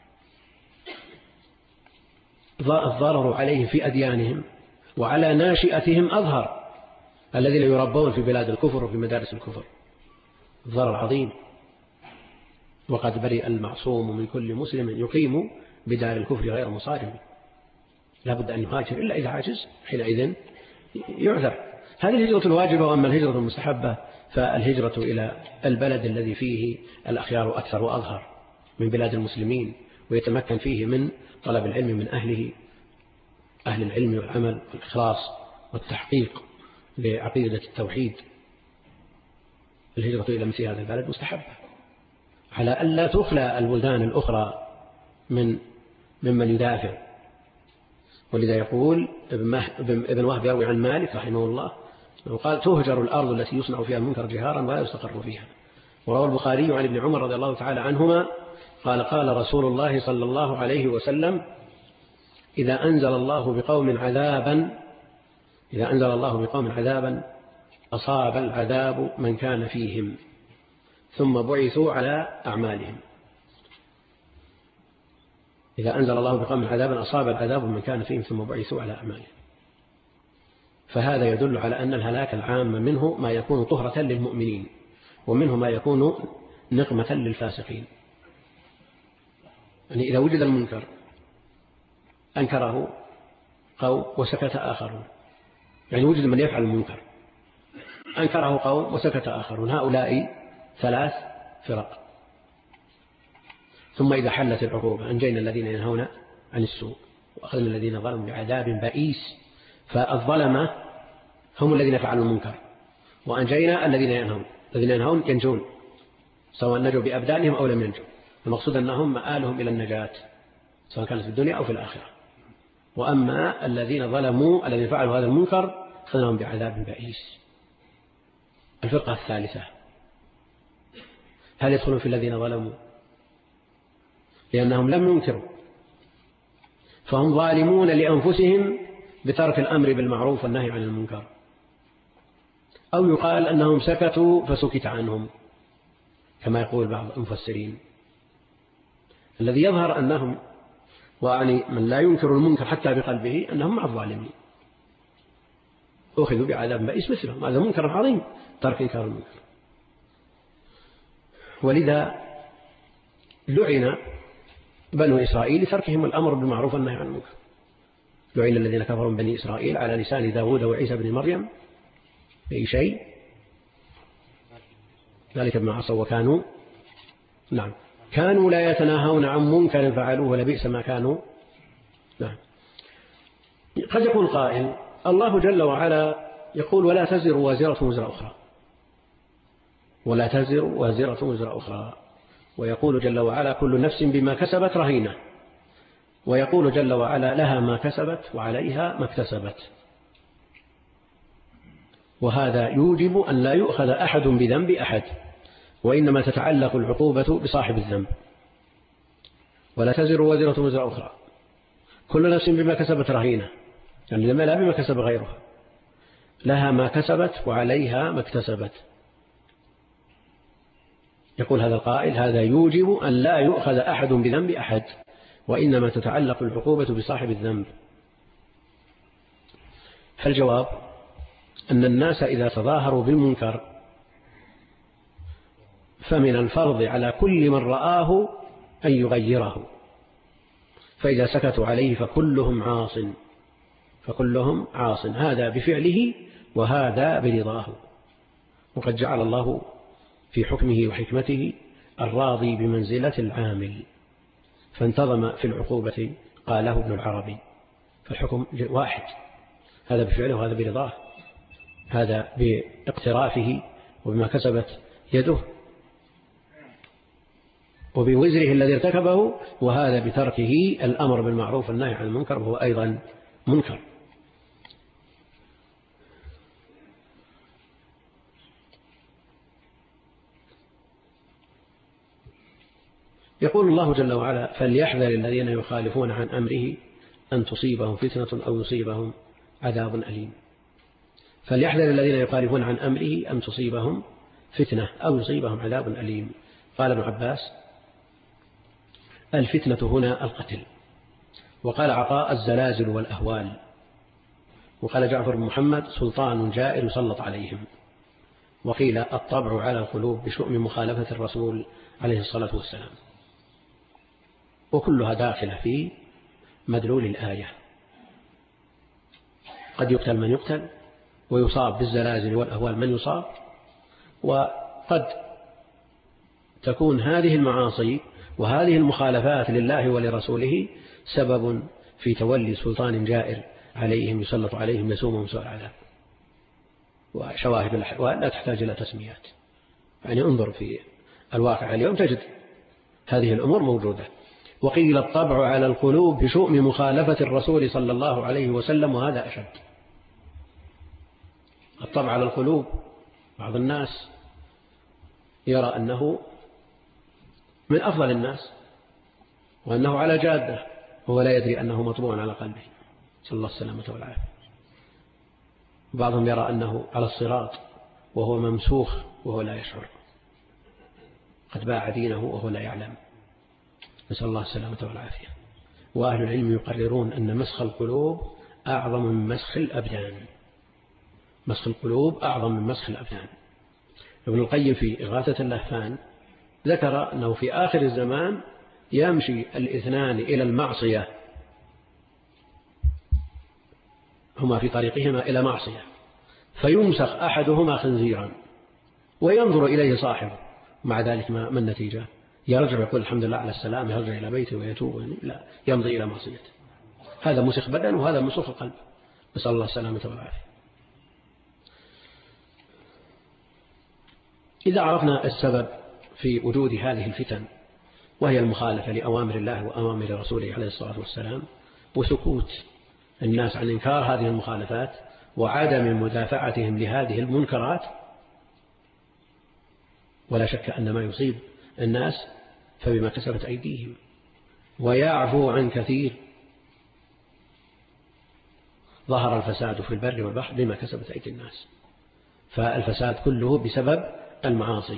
الضرر عليهم في أديانهم وعلى ناشئتهم أظهر، الذين يربون في بلاد الكفر وفي مدارس الكفر، ضرر عظيم. وقد برئ المعصوم من كل مسلم يقيم بدار الكفر غير مصارم، لا بد أن يهاجر إلا إذا عجز، حينئذ يعذر. هذه الهجرة الواجبة. وأما الهجرة المستحبة فالهجرة إلى البلد الذي فيه الأخيار أكثر وأظهر من بلاد المسلمين، ويتمكن فيه من طلب العلم من أهله، أهل العلم والعمل والإخلاص والتحقيق لعقيدة التوحيد. الهجرة إلى مثل هذا البلد مستحبة على ألا تخلى البلدان الأخرى ممن يدافع. ولذا يقول ابن وهب يروي عن مالك رحمه الله قال: تهجر الأرض التي يصنع فيها المنكر جهارا ولا يستقر فيها. وروى البخاري عن ابن عمر رضي الله تعالى عنهما قال: قال رسول الله صلى الله عليه وسلم: إذا أنزل الله بقوم عذابا أصاب العذاب من كان فيهم ثم بعثوا على أعمالهم. إذا أنزل الله بقوم عذابا أصاب العذاب من كان فيهم ثم بعثوا على أعمالهم. فهذا يدل على أن الهلاك العام منه ما يكون طهرة للمؤمنين، ومنه ما يكون نقمة للفاسقين. يعني إذا وجد المنكر أنكره قوم وسكت آخرون، يعني وجد من يفعل المنكر أنكره قوم وسكت آخرون، هؤلاء 3 فرق. ثم إذا حلت العقوبة أنجينا الذين ينهون عن السوء وأخذنا الذين ظلموا بعذاب بئيس. فالظلمة هم الذين فعلوا المنكر، وأنجينا الذين ينهون ينجون، سواء نجوا بأبدانهم أو لم ينجوا. المقصود أنهم مآلهم إلى النجاة سواء كانت في الدنيا أو في الآخرة. وأما الذين ظلموا الذين فعلوا هذا المنكر أخذناهم بعذاب بئيس. الفرقة الثالثة هل يدخلون في الذين ظلموا؟ لأنهم لم ينكروا، فهم ظالمون لأنفسهم بترك الأمر بالمعروف والنهي عن المنكر. أو يقال أنهم سكتوا فسكت عنهم كما يقول بعض المفسرين. الذي يظهر أنهم وعني من لا ينكر المنكر حتى بقلبه أنهم مع الظالمين، أخذوا بعذاب بئيس مثلهم. هذا منكر عظيم ترك إنكار المنكر. ولذا لعن بنو إسرائيل لتركهم الأمر بالمعروف والنهي عن المنكر. لعن الذين كفروا من بني إسرائيل على لسان داود وعيسى بن مريم بأي شيء؟ ذلك بما عصوا وكانوا كانوا لا يتناهون عن منكر فعلوه لبئس ما كانوا. قد يقول قائل: الله جل وعلا يقول: ولا تزر وازرة وزر أخرى، ولا تزر وازرة وزر أخرى. ويقول جل وعلا: كل نفس بما كسبت رهينة. ويقول جل وعلا: لها ما كسبت وعليها ما اكتسبت. وهذا يوجب أن لا يؤخذ أحد بذنب أحد، وإنما تتعلق العقوبة بصاحب الذنب. ولا تزر وازرة وزر أخرى، كل نفس بما كسبت رهينة، يعني لما لا بما كسب غيرها. لها ما كسبت وعليها ما اكتسبت. يقول هذا القائل: هذا يوجب أن لا يؤخذ أحد بذنب أحد، وإنما تتعلق العقوبة بصاحب الذنب. فالجواب أن الناس إذا تظاهروا بالمنكر فمن الفرض على كل من رآه أن يغيره، فإذا سكتوا عليه فكلهم عاص، هذا بفعله وهذا برضاه. وقد جعل الله في حكمه وحكمته الراضي بمنزلة العامل، فانتظم في العقوبة قاله ابن العربي. فالحكم واحد، هذا بفعله وهذا برضاه، هذا باقترافه وبما كسبت يده وبوزره الذي ارتكبه، وهذا بتركه الأمر بالمعروف والنهي عن المنكر وهو أيضا منكر. يقول الله جل وعلا: فليحذر الذين يخالفون عن أمره أن تصيبهم فتنة أو يصيبهم عذاب أليم. فليحذر الذين يخالفون عن أمره أن تصيبهم فتنة أو يصيبهم عذاب أليم. قال ابن عباس: الفتنة هنا القتل. وقال عطاء: الزلازل والأهوال. وقال جعفر بن محمد: سلطان جائر يسلط عليهم. وقيل: الطبع على القلوب بشؤم مخالفة الرسول عليه الصلاة والسلام. وكلها داخلة في مدلول الآية. قد يقتل من يقتل، ويصاب بالزلازل والأهوال من يصاب، وقد تكون هذه المعاصي وهذه المخالفات لله ولرسوله سبب في تولي سلطان جائر عليهم يسلط عليهم يسومهم سوء العذاب. وشواهد الأحوال لا تحتاج إلى تسميات، يعني انظر في الواقع اليوم تجد هذه الأمور موجودة. وقيل الطبع على القلوب بشؤم مخالفة الرسول صلى الله عليه وسلم، وهذا أشد. الطبع على القلوب، بعض الناس يرى أنه من أفضل الناس وأنه على جادة، وهو لا يدري أنه مطبوع على قلبه، صلى الله السلامة والعافية. بعضهم يرى أنه على الصراط وهو ممسوخ وهو لا يشعر، قد باع دينه وهو لا يعلم، نسأل الله السلامة والعافية. وأهل العلم يقررون أن مسخ القلوب أعظم من مسخ الأبدان. مسخ القلوب أعظم من مسخ الأبدان. ابن القيم في إغاثة اللهفان ذكر أنه في آخر الزمان يمشي الاثنان إلى المعصية، هما في طريقهما إلى معصية، فيمسخ أحدهما خنزيرا وينظر إليه صاحبه، مع ذلك ما النتيجة؟ يرجع يقول الحمد لله على السلام، يرجع إلى بيته ويتوب، لا، يمضي إلى معصيته. هذا مسخ بدن وهذا مسخ القلب، نسأل الله السلامة والعافية. إذا عرفنا السبب في وجود هذه الفتن، وهي المخالفة لأوامر الله وأوامر رسوله عليه الصلاة والسلام، وسكوت الناس عن إنكار هذه المخالفات وعدم مدافعتهم لهذه المنكرات، ولا شك أن ما يصيب الناس فبما كسبت أيديهم، ويعفو عن كثير. ظهر الفساد في البر والبحر بما كسبت أيدي الناس، فالفساد كله بسبب المعاصي.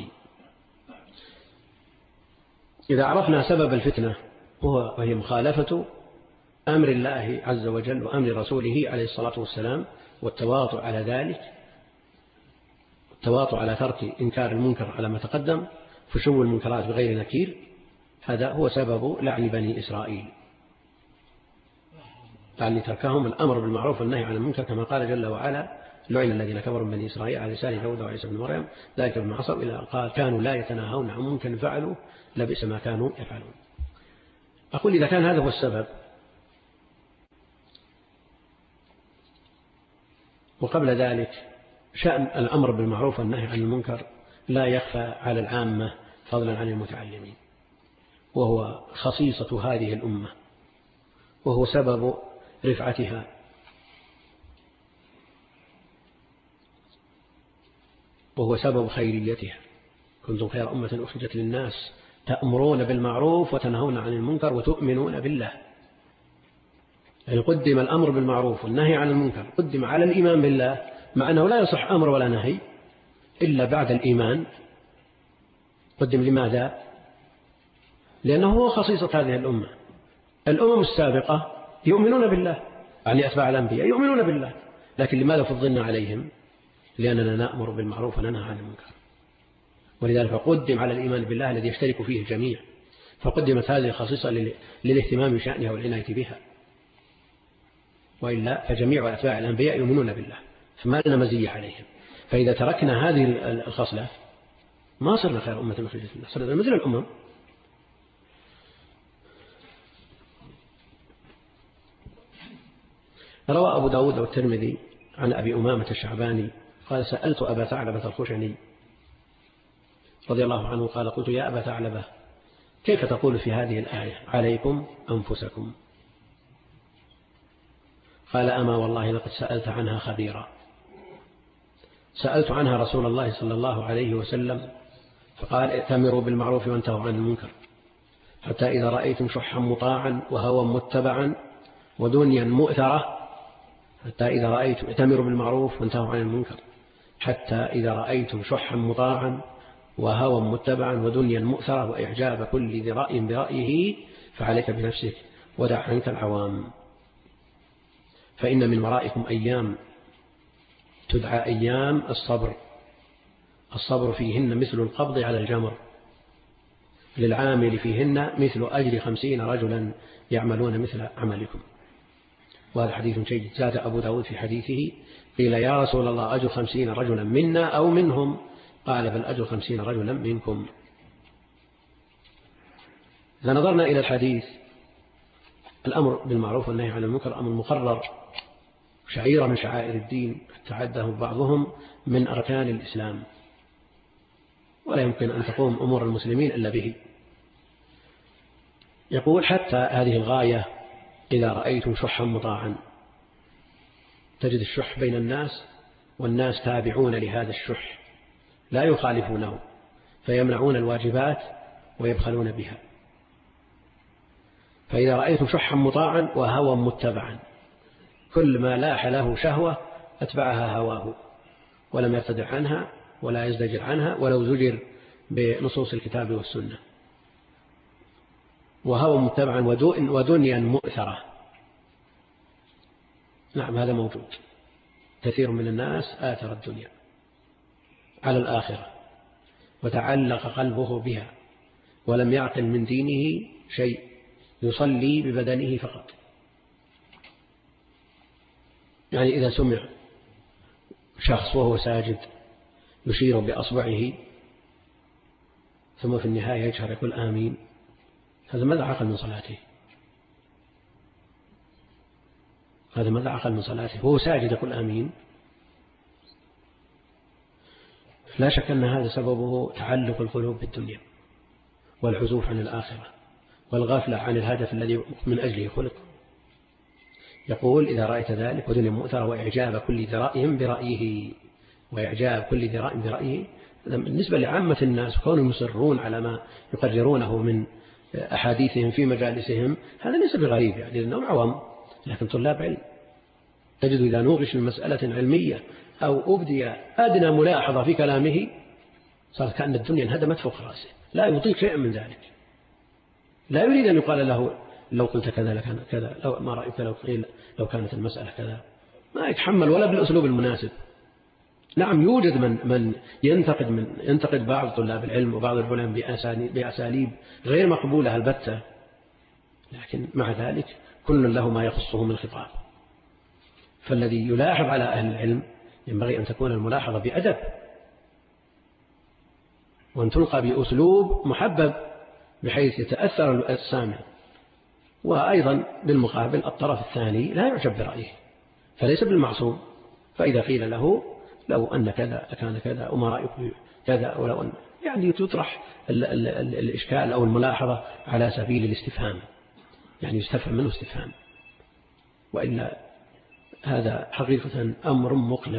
إذا عرفنا سبب الفتنة وهي مخالفة أمر الله عز وجل وأمر رسوله عليه الصلاة والسلام، والتواطؤ على ذلك، التواطؤ على ترك إنكار المنكر على ما تقدم، فشو المنكرات بغير نكير، هذا هو سبب لعن بني إسرائيل، يعني تركهم الأمر بالمعروف والنهي عن المنكر، كما قال جل وعلا: لعن الذين كفروا من بني إسرائيل على لسان داود وعيسى بن مريم ذلك بما عصوا، إلى قال: كانوا لا يتناهون عن منكر فعلوا لبئس ما كانوا يفعلون. أقول إذا كان هذا هو السبب، وقبل ذلك شأن الأمر بالمعروف والنهي عن المنكر لا يخفى على العامة فضلا عن المتعلمين، وهو خصيصة هذه الأمة، وهو سبب رفعتها، وهو سبب خيريتها. كنتم خير أمة أخرجت للناس تأمرون بالمعروف وتنهون عن المنكر وتؤمنون بالله. يعني قدم الأمر بالمعروف والنهي عن المنكر، قدم على الإيمان بالله، مع أنه لا يصح أمر ولا نهي إلا بعد الإيمان. قدم لماذا؟ لأنه هو خصيصة هذه الأمة. الأمم السابقة يؤمنون بالله، يعني أتباع الأنبياء يؤمنون بالله، لكن لماذا فضلنا عليهم؟ لأننا نأمر بالمعروف وننهى عن المنكر، ولذلك قدم على الإيمان بالله الذي يشترك فيه الجميع، فقدمت هذه الخصيصة للاهتمام بشأنها والعناية بها، وإلا فجميع أتباع الأنبياء يؤمنون بالله، فما لنا مزية عليهم. فإذا تركنا هذه الخصلة ما صرنا خير أمة أخرجت للناس، صرنا مثل الأمم. روى أبو داود والترمذي عن أبي أمامة الشعباني قال: سألت أبا ثعلبة الخشني رضي الله عنه قال: قلت: يا أبا ثعلبة، كيف تقول في هذه الآية: عليكم أنفسكم؟ قال: أما والله لقد سألت عنها خبيرا. سألت عنها رسول الله صلى الله عليه وسلم فقال: ائتمروا بالمعروف وانتهوا عن المنكر، حتى إذا رأيتم شحا مطاعا وهوى متبعا ودنيا مؤثرة، حتى إذا رأيتم ائتمروا بالمعروف وانتهوا عن المنكر، حتى إذا رأيتم شحا مطاعا وهوى متبعا ودنيا مؤثرة وإعجاب كل ذي رأي برأيه، فعليك بنفسك ودع عنك العوام، فإن من ورائكم أيام تدعى أيام الصبر فيهن مثل القبض على الجمر، للعامل فيهن مثل أجر 50 رجلا يعملون مثل عملكم. وهذا حديث جيد. زاد أبو داود في حديثه قيل يا رسول الله أجر 50 رجلا منا أو منهم؟ قال بل أجر 50 رجلا منكم. إذا نظرنا إلى الحديث الأمر بالمعروف والنهي عن المنكر أمر مقرر، شعيرة من شعائر الدين تعده بعضهم من أركان الإسلام، ولا يمكن أن تقوم أمور المسلمين إلا به. يقول حتى هذه الغاية إذا رأيتم شحا مطاعا، تجد الشح بين الناس والناس تابعون لهذا الشح لا يخالفونه فيمنعون الواجبات ويبخلون بها. فإذا رأيتم شحا مطاعا وهوى متبعا، كل ما لاح له شهوة أتبعها هواه ولم يرتدع عنها ولا يزدجر عنها ولو زجر بنصوص الكتاب والسنة. وهوى متبعا ودنيا مؤثرة، نعم هذا موجود. كثير من الناس آثر الدنيا على الآخرة وتعلق قلبه بها ولم يعقل من دينه شيء، يصلي ببدنه فقط. يعني إذا سمع شخص وهو ساجد يشير بأصبعه ثم في النهاية يجهر يقول آمين، هذا ماذا عقل من صلاته؟ هذا ماذا عقل من صلاته؟ وهو ساجد يقول آمين. لا شك أن هذا سببه تعلق القلوب بالدنيا والعزوف عن الآخرة والغفلة عن الهدف الذي من أجله خلق. يقول إذا رأيت ذلك ودنيا مؤثرة وإعجاب كل ذراء برأيه، وإعجاب كل ذراء برأيه بالنسبة لعامة الناس كونهم يصرون على ما يقررونه من أحاديثهم في مجالسهم، هذا ليس بغريب يعني لأنهم عوام، لكن طلاب علم تجد إذا نوقش من مسألة علمية أو أبدي أدنى ملاحظة في كلامه صار كأن الدنيا انهدمت فوق رأسه، لا يطيق شيئا من ذلك، لا يريد أن يقال له لو قلت كذا لكان كذا، لو ما رأيك لو قيل لو كانت المسألة كذا، ما يتحمل ولا بالأسلوب المناسب. نعم يوجد من ينتقد بعض طلاب العلم وبعض العلماء بأساليب غير مقبولة البتة، لكن مع ذلك كل له ما يخصه من الخطاب. فالذي يلاحظ على أهل العلم ينبغي أن تكون الملاحظة بأدب وأن تلقى بأسلوب محبب بحيث يتأثر السامع. وأيضا بالمقابل الطرف الثاني لا يعجب برأيه فليس بالمعصوم، فإذا قيل له لو أن كذا كان كذا وما رأيك كذا ولو أن، يعني تطرح الإشكال أو الملاحظة على سبيل الاستفهام، يعني يستفهم منه استفهام، وإلا هذا حقيقة أمر مقلق.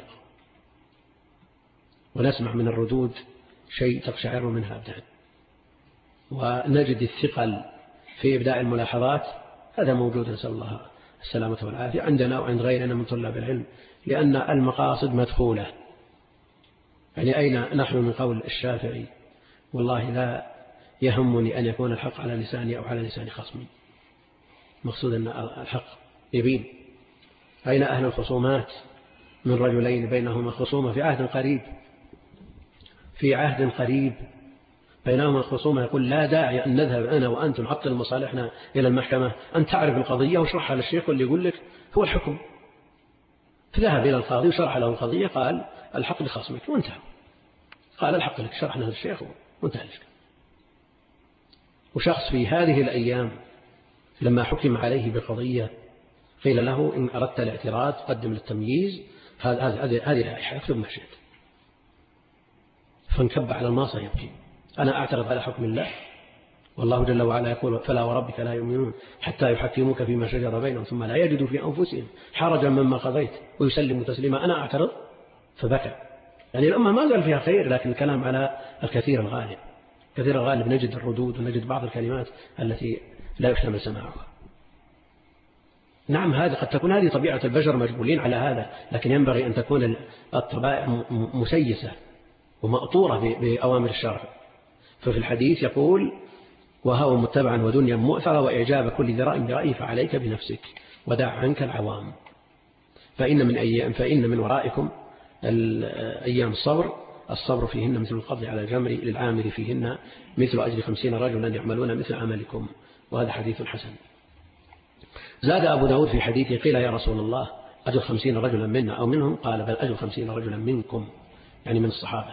ونسمع من الردود شيء تقشعر منها أبدان، ونجد الثقل في إبداء الملاحظات، هذا موجود نسأل الله السلامة والعافية عندنا وعند غيرنا من طلاب العلم، لأن المقاصد مدخولة. يعني أين نحن من قول الشافعي والله لا يهمني أن يكون الحق على لساني أو على لسان خصمي، مقصود أن الحق يبين. أين أهل الخصومات من رجلين بينهما خصومة في عهد قريب بينهما الخصومة، يقول لا داعي أن نذهب أنا وأنتم نعطل مصالحنا إلى المحكمة، أن تعرف القضية وشرحها للشيخ واللي يقول لك هو الحكم. فذهب إلى القاضي وشرح له القضية، قال الحق لخصمك وانتهى، قال الحق لك، شرحنا للشيخ وانتهى الإشكال. وشخص في هذه الأيام لما حكم عليه بقضية قيل له إن أردت الاعتراض قدم للتمييز، هذه لائحة اكتب ما شئت، فانكب على الماصة يبكي، أنا أعترض على حكم الله والله جل وعلا يقول فلا وربك لا يؤمنون حتى يحكموك فيما شجر بينهم ثم لا يجدوا في أنفسهم حرجا مما قضيت ويسلموا تسليما، أنا أعترض، فبكى. يعني الأمة ما زال فيها خير، لكن الكلام على الكثير الغالب. كثير الغالب نجد الردود ونجد بعض الكلمات التي لا يحتمل سماعها. نعم هذا قد تكون هذه طبيعة البشر مجبولين على هذا، لكن ينبغي أن تكون الطبائع مسيسة ومأطورة بأوامر الشرع. ففي الحديث يقول وهو متبعا ودنيا مؤثرة وإعجاب كل ذراء برأيه فعليك بنفسك ودع عنك العوام، فإن من ورائكم أيام الصبر الصبر فيهن مثل القبض على الجمر للعامل فيهن مثل أجر 50 رجلا يعملون مثل عملكم، وهذا حديث حسن. زاد أبو داود في حديثه قيل يا رسول الله أجر 50 رجلا منا أو منهم؟ قال بل أجر 50 رجلا منكم، يعني من الصحابة.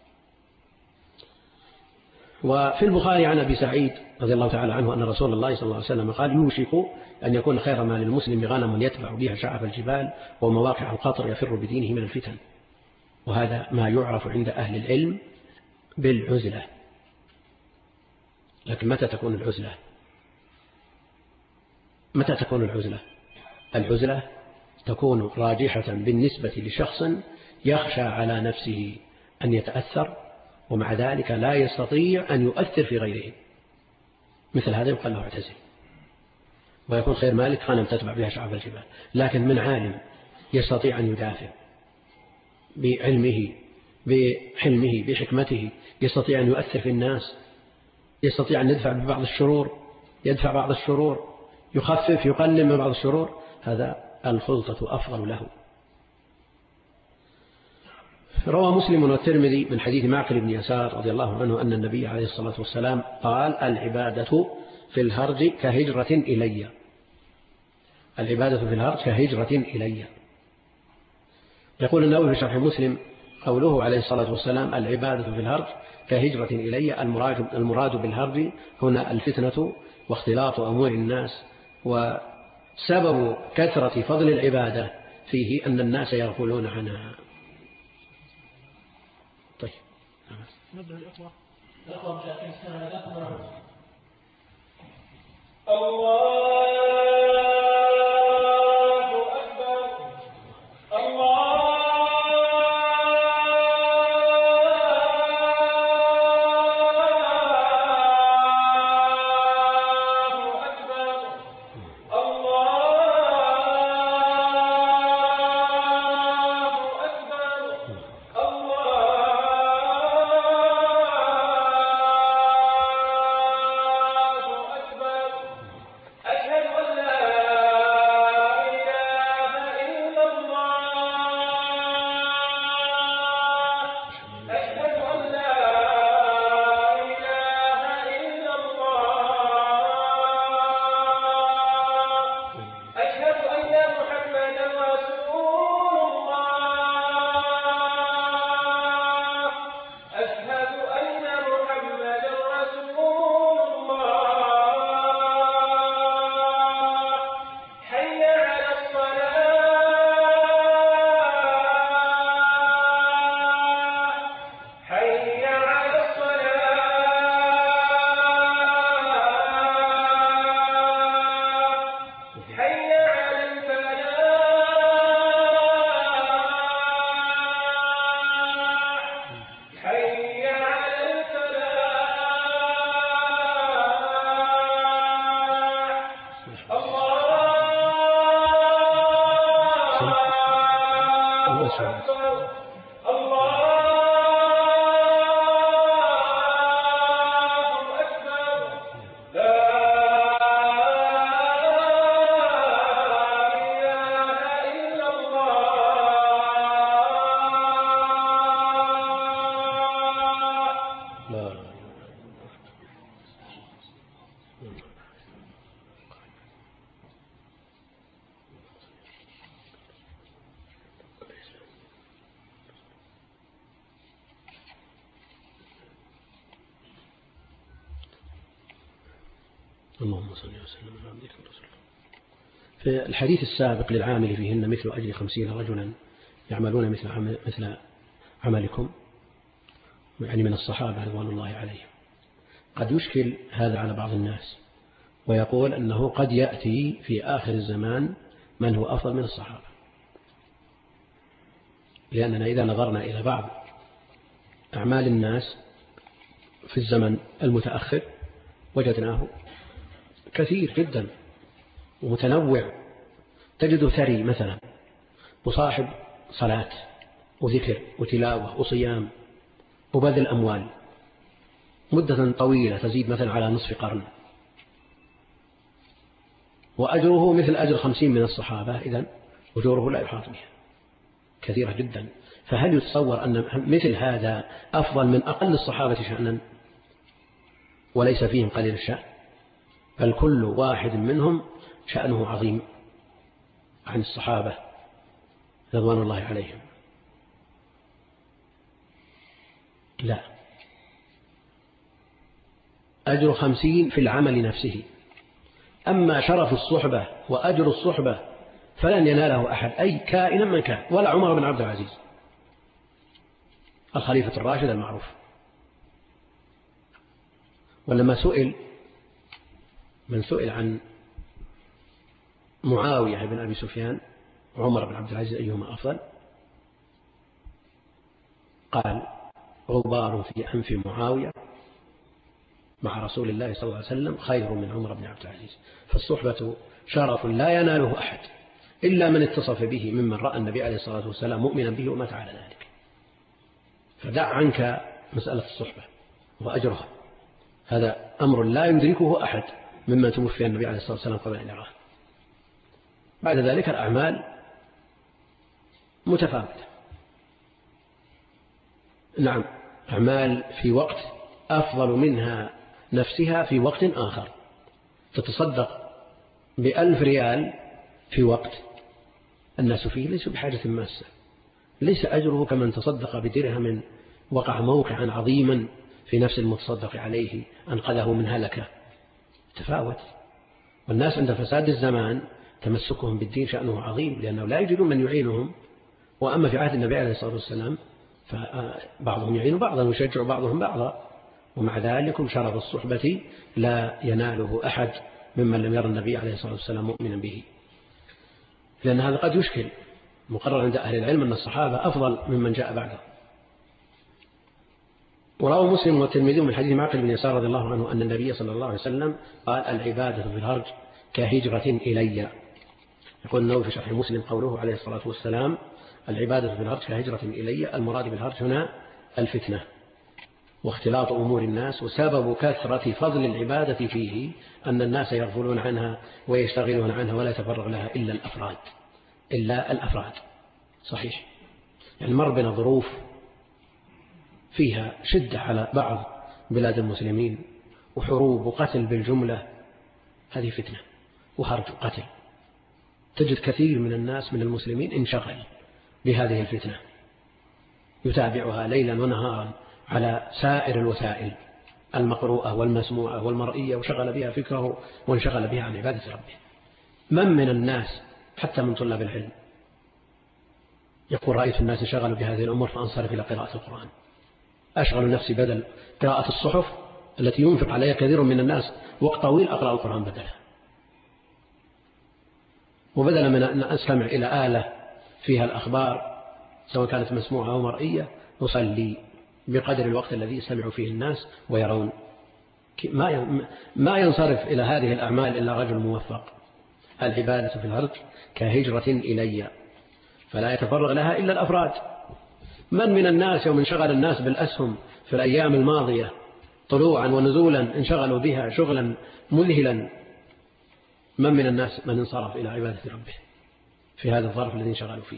وفي البخاري عن أبي سعيد رضي الله تعالى عنه أن رسول الله صلى الله عليه وسلم قال يوشك أن يكون خير ما للمسلم غنم يتبع بها شعب الجبال ومواقع القطر يفر بدينه من الفتن. وهذا ما يعرف عند أهل العلم بالعزلة. لكن متى تكون العزلة؟ متى تكون العزلة؟ العزلة تكون راجحة بالنسبة لشخص يخشى على نفسه أن يتأثر ومع ذلك لا يستطيع أن يؤثر في غيره، مثل هذا يقال له اعتزل، ويكون خير مالك غنم تتبع بها شعب الجبال. لكن من عالم يستطيع أن يدافع بعلمه بحلمه بحكمته، يستطيع أن يؤثر في الناس، يستطيع أن يدفع ببعض الشرور، يدفع بعض الشرور، يخفف يقلل من بعض الشرور، هذا الخلطة أفضل له. روى مسلم والترمذي من حديث معقل بن يسار رضي الله عنه أن النبي عليه الصلاة والسلام قال العبادة في الهرج كهجرة إلي. العبادة في الهرج كهجرة إلي. يقول النووي في شرح مسلم قوله عليه الصلاة والسلام العبادة في الهرج كهجرة إلي، المراد بالهرج هنا الفتنة واختلاط أمور الناس، وسبب كثرة فضل العبادة فيه أن الناس يغفلون عنها. طيب نبدأ الأخوة مشاهدين السنة لكم ورحمة الله. اللهم صل وسلم على عبدك ورسولك. في الحديث السابق للعامل فيهن مثل أجر 50 رجلا يعملون مثل عملكم، يعني من الصحابة رضوان الله عليهم. قد يشكل هذا على بعض الناس ويقول أنه قد يأتي في آخر الزمان من هو أفضل من الصحابة، لأننا إذا نظرنا إلى بعض أعمال الناس في الزمن المتأخر وجدناه كثير جدا ومتنوع. تجد ثري مثلا وصاحب صلاة وذكر وتلاوة وصيام وبذل أموال مدة طويلة تزيد مثلا على نصف قرن، وأجره مثل أجر 50 من الصحابة، إذن أجوره لا يحاط بها، كثيرة جدا. فهل يتصور أن مثل هذا أفضل من أقل الصحابة شأنا وليس فيهم قليل الشأن؟ بل كل واحد منهم شأنه عظيم عن الصحابة رضوان الله عليهم. لا، أجر 50 في العمل نفسه. أما شرف الصحبة وأجر الصحبة فلن يناله أحد أي كائنا من كان، ولا عمر بن عبد العزيز الخليفة الراشد المعروف. ولما سئل عن معاوية بن أبي سفيان وعمر بن عبد العزيز أيهما أفضل، قال: غبار في أنف معاوية مع رسول الله صلى الله عليه وسلم خير من عمر بن عبد العزيز. فالصحبة شرف لا يناله أحد إلا من اتصف به ممن رأى النبي عليه الصلاة والسلام مؤمنا به ومات على ذلك. فدع عنك مسألة الصحبة وأجرها، هذا أمر لا يدركه أحد ممن توفي النبي عليه الصلاة والسلام قبل أن يراه. بعد ذلك الأعمال متفاوتة. نعم، أعمال في وقت أفضل منها نفسها في وقت آخر. تتصدق ب1000 ريال في وقت الناس فيه ليسوا بحاجة ماسة، ليس أجره كمن تصدق بدرهم وقع موقعا عظيما في نفس المتصدق عليه أنقذه من هلكة. تفاوت. والناس عند فساد الزمان تمسكهم بالدين شأنه عظيم، لأنه لا يجدون من يعينهم. وأما في عهد النبي عليه الصلاة والسلام فبعضهم يعين بعضا ويشجع بعضهم بعضا، ومع ذلك شرف الصحبة لا يناله أحد ممن لم يرى النبي عليه الصلاة والسلام مؤمنا به، لأن هذا قد يشكل. مقرر عند أهل العلم أن الصحابة أفضل ممن جاء بعده. وروى مسلم والترمذي من حديث معقل بن يسار رضي الله عنه أن النبي صلى الله عليه وسلم قال: العبادة في الهرج كهجرة إلي. يقول النووي في شرح مسلم قوله عليه الصلاة والسلام: العبادة في الهرج كهجرة إلي، المراد بالهرج هنا الفتنة واختلاط أمور الناس، وسبب كثرة فضل العبادة فيه أن الناس يغفلون عنها ويشتغلون عنها ولا يتفرغ لها إلا الأفراد. صحيح، يعني مر بنا ظروف فيها شدة على بعض بلاد المسلمين وحروب وقتل بالجملة، هذه فتنة وهرج وقتل. تجد كثير من الناس من المسلمين انشغل بهذه الفتنة، يتابعها ليلا ونهارا على سائر الوسائل المقروءة والمسموعة والمرئية، وشغل بها فكره وانشغل بها عن عبادة ربه. من الناس حتى من طلاب العلم يقول: رأيت الناس شغلوا بهذه الأمور فأنصرف إلى قراءة القرآن، أشغل نفسي بدل قراءة الصحف التي ينفق عليها كثير من الناس وقت طويل، أقرأ القرآن بدلها. وبدلا من أن أستمع إلى آلة فيها الأخبار سواء كانت مسموعة أو مرئية، أصلي بقدر الوقت الذي يستمع فيه الناس ويرون. ما ينصرف إلى هذه الأعمال إلا رجل موفق. العبادة في الهرج كهجرة إلي، فلا يتفرغ لها إلا الأفراد. من الناس يوم انشغل الناس بالأسهم في الأيام الماضية طلوعا ونزولا انشغلوا بها شغلا مذهلا، من الناس من انصرف إلى عبادة ربه في هذا الظرف الذي انشغلوا فيه.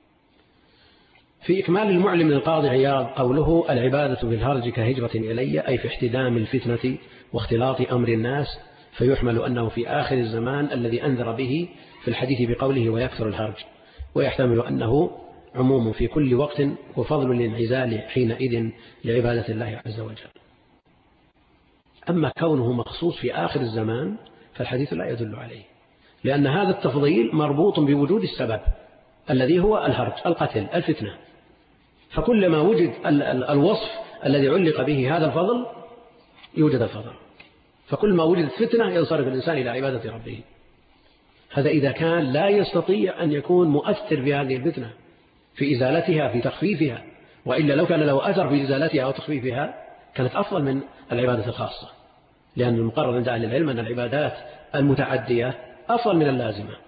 في إكمال المعلم للقاضي عياض قوله: العبادة في الهرج كهجرة إلي، أي في احتدام الفتنة واختلاط أمر الناس، فيحمل أنه في آخر الزمان الذي أنذر به في الحديث بقوله: ويكثر الهرج، ويحتمل أنه عموم في كل وقت وفضل للانعزال حينئذ لعبادة الله عز وجل. أما كونه مخصوص في آخر الزمان فالحديث لا يدل عليه، لأن هذا التفضيل مربوط بوجود السبب الذي هو الهرج، القتل، الفتنة. فكلما وجد الوصف الذي علق به هذا الفضل يوجد الفضل، فكل ما وجدت فتنة ينصرف الإنسان إلى عبادة ربه. هذا إذا كان لا يستطيع أن يكون مؤثر في هذه الفتنة في إزالتها في تخفيفها، وإلا لو كان له أثر في إزالتها أو تخفيفها كانت أفضل من العبادة الخاصة، لأن المقرر عند أهل العلم أن العبادات المتعدية أفضل من اللازمة.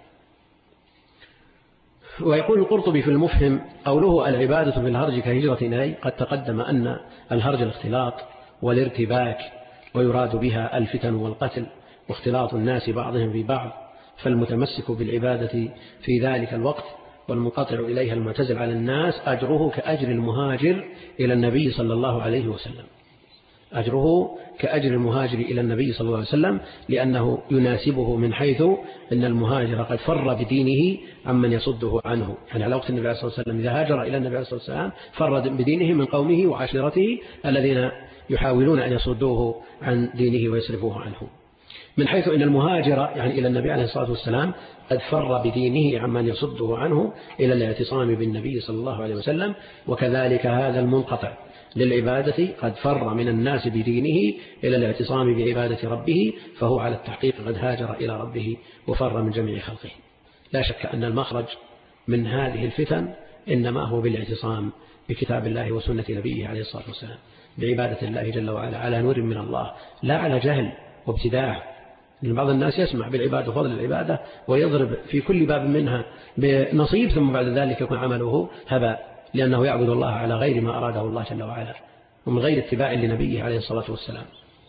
ويقول القرطبي في المفهم قوله: العبادة في الهرج كهجرة إلي، قد تقدم أن الهرج الاختلاط والارتباك، ويراد بها الفتن والقتل واختلاط الناس بعضهم ببعض، فالمتمسك بالعبادة في ذلك الوقت والمنقطع إليها المعتزل على الناس أجره كأجر المهاجر إلى النبي صلى الله عليه وسلم، أجره كأجر المهاجر إلى النبي صلى الله عليه وسلم، لأنه يناسبه من حيث أن المهاجر قد فر بدينه عمن يصده عنه. يعني على وقت النبي صلى الله عليه وسلم إذا هاجر إلى النبي صلى الله عليه وسلم فر بدينه من قومه وعشيرته الذين يحاولون أن يصدوه عن دينه ويصرفوه عنه. من حيث أن المهاجر يعني إلى النبي عليه الصلاة والسلام قد فر بدينه عمن يصده عنه إلى الاعتصام بالنبي صلى الله عليه وسلم. وكذلك هذا المنقطع للعبادة قد فر من الناس بدينه إلى الاعتصام بعبادة ربه، فهو على التحقيق قد هاجر إلى ربه وفر من جميع خلقه. لا شك أن المخرج من هذه الفتن إنما هو بالاعتصام بكتاب الله وسنة نبيه عليه الصلاة والسلام، بعبادة الله جل وعلا على نور من الله، لا على جهل وابتداع. لأن بعض الناس يسمع بالعبادة وفضل العبادة ويضرب في كل باب منها بنصيب، ثم بعد ذلك يكون عمله هباء، لأنه يعبد الله على غير ما أراده الله جل وعلا ومن غير اتباع لنبيه عليه الصلاة والسلام.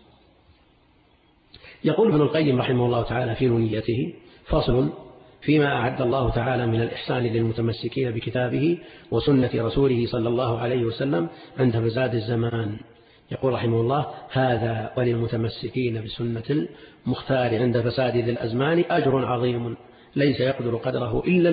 يقول ابن القيم رحمه الله تعالى في نونيته: فصل فيما أعد الله تعالى من الإحسان للمتمسكين بكتابه وسنة رسوله صلى الله عليه وسلم عند فساد الزمان. يقول رحمه الله: هذا وللمتمسكين بسنة المختار عند فساد ذي الأزمان أجر عظيم ليس يقدر قدره إلا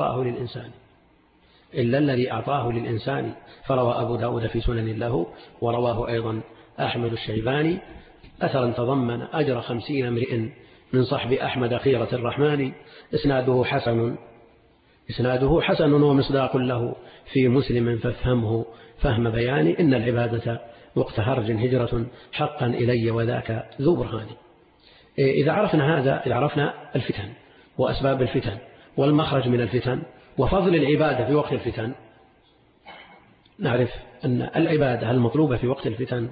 الذي أعطاه للإنسان. فروى أبو داود في سنن له، ورواه أيضا أحمد الشيباني أثرا تضمن أجر 50 امرئ من صحب أحمد خيرة الرحمن، إسناده حسن ومصداق له في مسلم فافهمه فهم بيان، إن العبادة وقت هرج هجرة حقا إلي وذاك ذو برهان. إذا عرفنا هذا، إذا عرفنا الفتن وأسباب الفتن والمخرج من الفتن وفضل العبادة في وقت الفتن، نعرف أن العبادة المطلوبة في وقت الفتن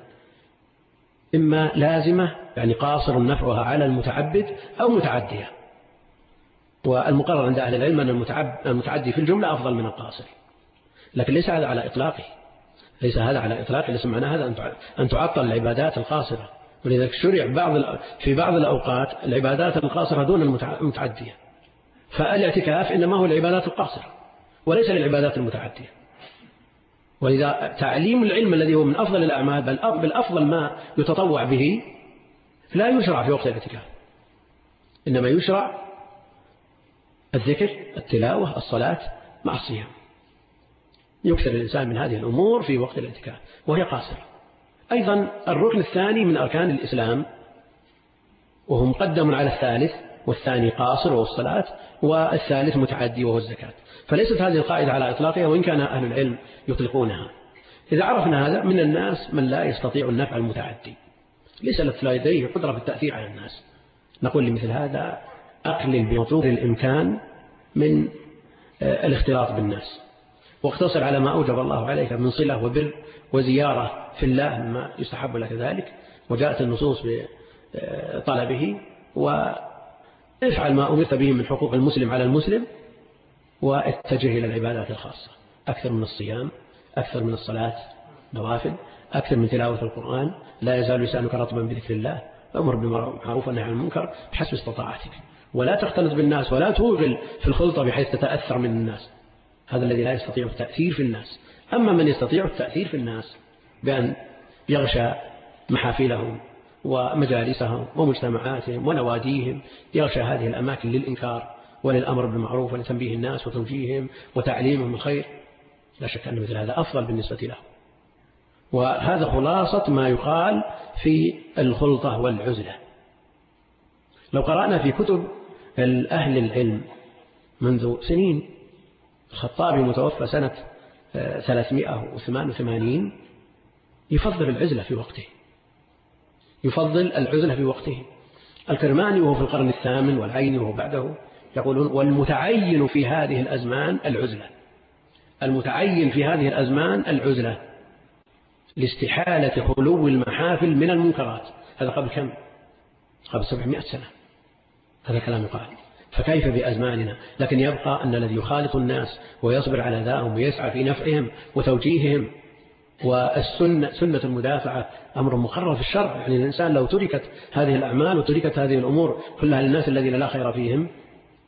إما لازمة يعني قاصر نفعها على المتعبد أو متعدية. والمقرر عند أهل العلم أن المتعدي في الجملة أفضل من القاصر، لكن ليس هذا على إطلاقه، ليس معنى هذا أن تعطل العبادات القاصرة. ولذلك شرع في بعض الأوقات العبادات القاصرة دون المتعدية. فالاعتكاف إنما هو العبادات القاصرة وليس للعبادات المتعدية. ولذا تعليم العلم الذي هو من أفضل الأعمال بل أفضل ما يتطوع به لا يشرع في وقت الاعتكاف، إنما يشرع الذكر، التلاوة، الصلاة مع الصيام. يكثر الإنسان من هذه الأمور في وقت الاعتكاف وهي قاصرة. أيضا الركن الثاني من أركان الإسلام وهو مقدم على الثالث، والثاني قاصر وهو الصلاة، والثالث متعدي وهو الزكاة. فليست هذه القاعدة على إطلاقها وإن كان أهل العلم يطلقونها. إذا عرفنا هذا، من الناس من لا يستطيع النفع المتعدي، ليس لديه قدرة في التأثير على الناس. نقول لمثل هذا: أقلل بمطلوب الإمكان من الاختلاط بالناس، واقتصر على ما أوجب الله عليك من صلة وبر وزيارة في الله مما يستحب لك ذلك وجاءت النصوص بطلبه، وافعل ما أمرت به من حقوق المسلم على المسلم، واتجه إلى العبادات الخاصة أكثر من الصيام، أكثر من الصلاة نوافل، أكثر من تلاوة القرآن. لا يزال لسانك رطبا بذكر الله، أمر بالمعروف والنهي عن المنكر بحسب استطاعتك، ولا تختلط بالناس ولا توغل في الخلطة بحيث تتأثر من الناس. هذا الذي لا يستطيع التأثير في الناس. أما من يستطيع التأثير في الناس بأن يغشى محافلهم ومجالسهم ومجتمعاتهم ونواديهم، يغشى هذه الأماكن للإنكار وللأمر بالمعروف ولتنبيه الناس وتوجيههم وتعليمهم الخير، لا شك أن مثل هذا أفضل بالنسبة له. وهذا خلاصة ما يقال في الخلطة والعزلة. لو قرأنا في كتب أهل العلم منذ سنين، الخطابي متوفى سنة 388 يفضل العزلة في وقته، الكرماني وهو في القرن الثامن والعيني وهو بعده يقولون: والمتعين في هذه الأزمان العزلة لاستحالة خلو المحافل من المنكرات. هذا قبل كم؟ قبل 700 سنة هذا كلام يقال. فكيف بأزماننا؟ لكن يبقى أن الذي يخالط الناس ويصبر على ذاهم ويسعى في نفعهم وتوجيههم، سنة المدافعة أمر مقرر في الشرع. يعني الإنسان لو تركت هذه الأعمال وتركت هذه الأمور كلها للناس الذين لا خير فيهم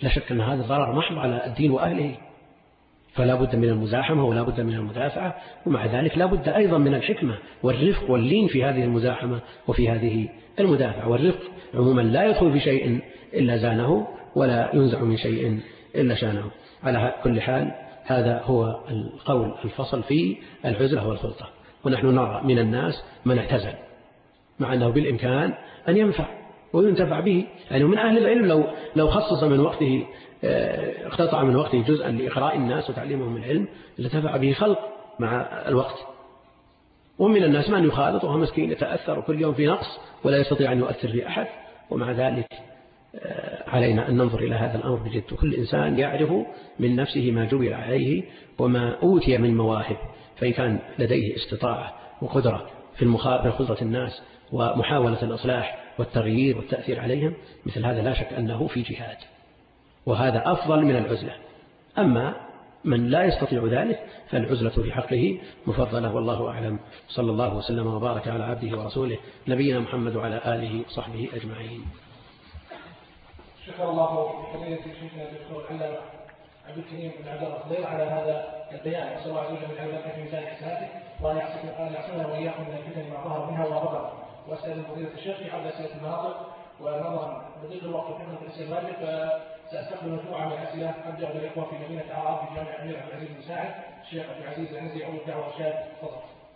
لا شك أن هذا ضرر محض على الدين وأهله، فلا بد من المزاحمة ولا بد من المدافعة، ومع ذلك لا بد أيضا من الحكمة والرفق واللين في هذه المزاحمة وفي هذه المدافعة. والرفق عموما لا يدخل في شيء إلا زانه ولا ينزع من شيء إلا شانه. على كل حال هذا هو القول الفصل في العزلة والخلطة. ونحن نرى من الناس من اعتزل مع أنه بالإمكان أن ينفع وينتفع به، يعني من أهل العلم لو خصص من وقته اقتطع من وقته جزءا لإقراء الناس وتعليمهم العلم لتفع به خلق مع الوقت. ومن الناس من يخالط وهو مسكين يتأثر كل يوم في نقص ولا يستطيع أن يؤثر في أحد، ومع ذلك علينا أن ننظر إلى هذا الأمر بجد. وكل إنسان يعرف من نفسه ما جبل عليه وما أوتي من مواهب، فإن كان لديه استطاعة وقدرة في خلطة الناس ومحاولة الإصلاح والتغيير والتأثير عليهم، مثل هذا لا شك أنه في جهاد، وهذا أفضل من العزلة. أما من لا يستطيع ذلك فالعزلة في حقه مفضلة، والله أعلم. صلى الله وسلم وبارك على عبده ورسوله نبينا محمد وعلى آله وصحبه أجمعين. شكر الله لفضيلة شيخنا الدكتور العلامة عبد الكريم بن عبد الله الخضير على هذا البيان، وصلى الله عليه وسلم على ذلك في ميزان حسناته، وأن يعصمنا وإياكم من الفتن ما ظهر منها وما بطن. وأسأل فضيلة الشيخ في حول أسئلة المناطق، ونظرا لضيق الوقت وحكمة الأسئلة الواجب فسأستقبل مجموعة من الأسئلة أبدأ بالإخوة في مدينة عرعر في جامع الأمير عبد العزيز بن ساعد. الشيخ عبد العزيز العنزي أول دعوة إرشاد، تفضل.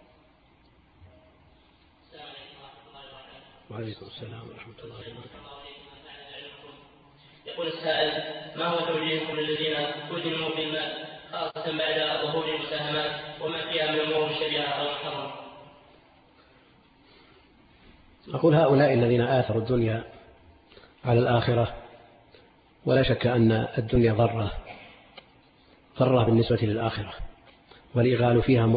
وعليكم السلام ورحمة الله وبركاته. يقول السائل: ما هو توجيهكم للذين وجدوا في المال خاصة بعد ظهور المساهمات وما فيها من أمور الشريعة أو الحرام؟ أقول هؤلاء الذين آثروا الدنيا على الآخرة، ولا شك أن الدنيا ضرة بالنسبة للآخرة، والإغال فيها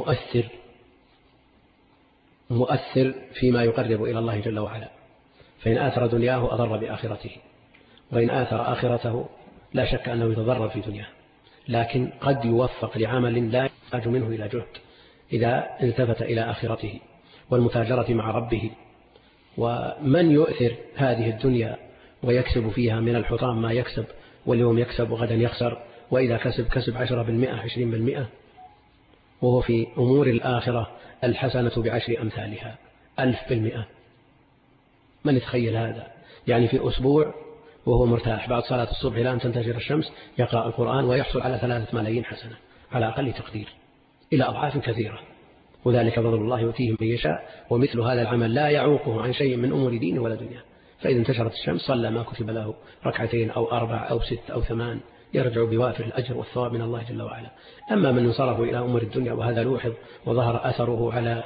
مؤثر فيما يقرب إلى الله جل وعلا. فإن آثر دنياه أضر بآخرته، وإن آثر آخرته لا شك أنه يتضرر في دنياه، لكن قد يوفق لعمل لا يحتاج منه إلى جهد إذا التفت إلى آخرته والمتاجرة مع ربه. ومن يؤثر هذه الدنيا ويكسب فيها من الحطام ما يكسب، واليوم يكسب وغدا يخسر، وإذا كسب 10%، 20%، وهو في أمور الآخرة الحسنة ب10 أمثالها 1000%. من يتخيل هذا؟ يعني في أسبوع وهو مرتاح بعد صلاة الصبح إلى أن تنتشر الشمس يقرأ القرآن ويحصل على 3 ملايين حسنة على أقل تقدير، إلى أضعاف كثيرة، وذلك فضل الله يؤتيه من يشاء. ومثل هذا العمل لا يعوقه عن شيء من أمور دينه ولا دنيا. فإذا انتشرت الشمس صلى ما كتب له 2 أو 4 أو 6 أو 8 يرجع بوافر الأجر والثواب من الله جل وعلا. أما من انصرف إلى أمور الدنيا، وهذا لوحظ وظهر أثره على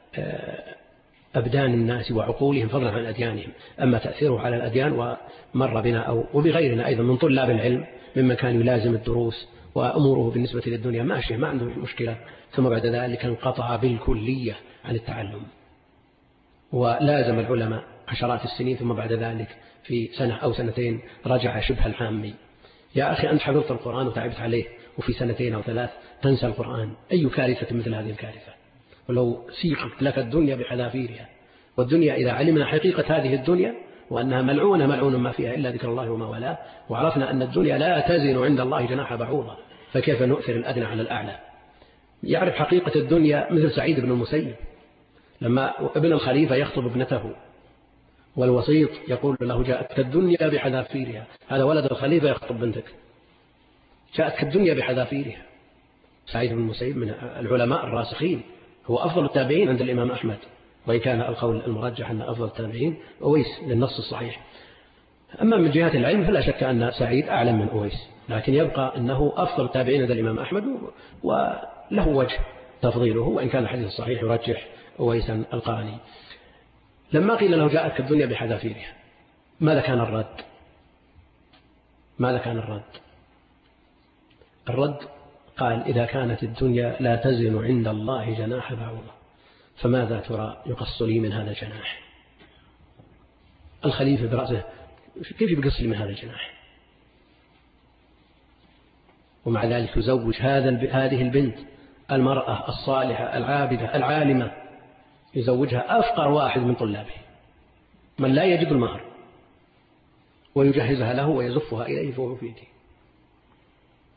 أبدان الناس وعقولهم فضلا عن أديانهم. أما تأثيره على الأديان ومر بنا أو وبغيرنا أيضا من طلاب العلم ممن كان يلازم الدروس وأموره بالنسبة للدنيا ماشية ما عنده مشكلة، ثم بعد ذلك انقطع بالكلية عن التعلم ولازم العلماء عشرات السنين، ثم بعد ذلك في 1 أو 2 رجع شبه الحامي. يا أخي أنت حفظت القرآن وتعبت عليه، وفي 2 أو 3 تنسى القرآن، أي كارثة مثل هذه الكارثة. ولو سيقت لك الدنيا بحذافيرها، والدنيا إذا علمنا حقيقة هذه الدنيا وأنها ملعون ما فيها إلا ذكر الله وما والاه، وعرفنا أن الدنيا لا تزن عند الله جناح بعوضة، فكيف نؤثر الأدنى على الأعلى؟ يعرف حقيقة الدنيا مثل سعيد بن المسيب لما ابن الخليفة يخطب ابنته والوسيط يقول له: جاءتك الدنيا بحذافيرها. هذا ولد الخليفة يخطب بنتك، جاءتك الدنيا بحذافيرها. سعيد بن المسيب من العلماء الراسخين، هو أفضل التابعين عند الإمام أحمد، وإن كان القول المرجح أن أفضل التابعين أويس للنص الصحيح. أما من جهة العلم فلا شك أن سعيد أعلم من أويس، لكن يبقى أنه أفضل التابعين عند الإمام أحمد، وله وجه تفضيله، وإن كان الحديث الصحيح يرجح أويسا القرني. لما قيل له: جاءتك الدنيا بحذافيرها، ماذا كان الرد؟ الرد قال: إذا كانت الدنيا لا تزن عند الله جناح بعوضة، فماذا ترى يقص لي من هذا الجناح؟ الخليفة برأسه كيف يقص لي من هذا الجناح؟ ومع ذلك يزوج هذه البنت المرأة الصالحة العابدة العالمة، يزوجها أفقر واحد من طلابه من لا يجد المهر، ويجهزها له ويزفها إليه فهو في يده.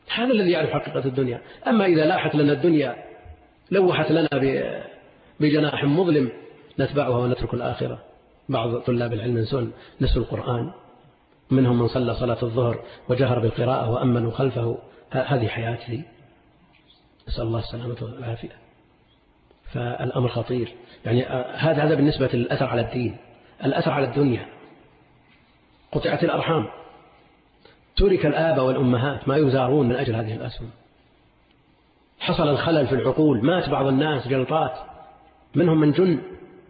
هذا الذي يعرف حقيقة الدنيا. أما إذا لاحت لنا الدنيا لوحت لنا بجناح مظلم نتبعها ونترك الآخرة. بعض طلاب العلم نسوا القرآن، منهم من صلى صلاة الظهر وجهر بالقراءة وأمنوا خلفه. هذه حياتي، نسأل الله السلامة والعافية. فالأمر خطير. يعني هذا بالنسبة للأثر على الدين. الأثر على الدنيا، قطعت الأرحام، ترك الآباء والأمهات ما يزارون من أجل هذه الأسهم، حصل الخلل في العقول، مات بعض الناس جلطات، منهم من جن.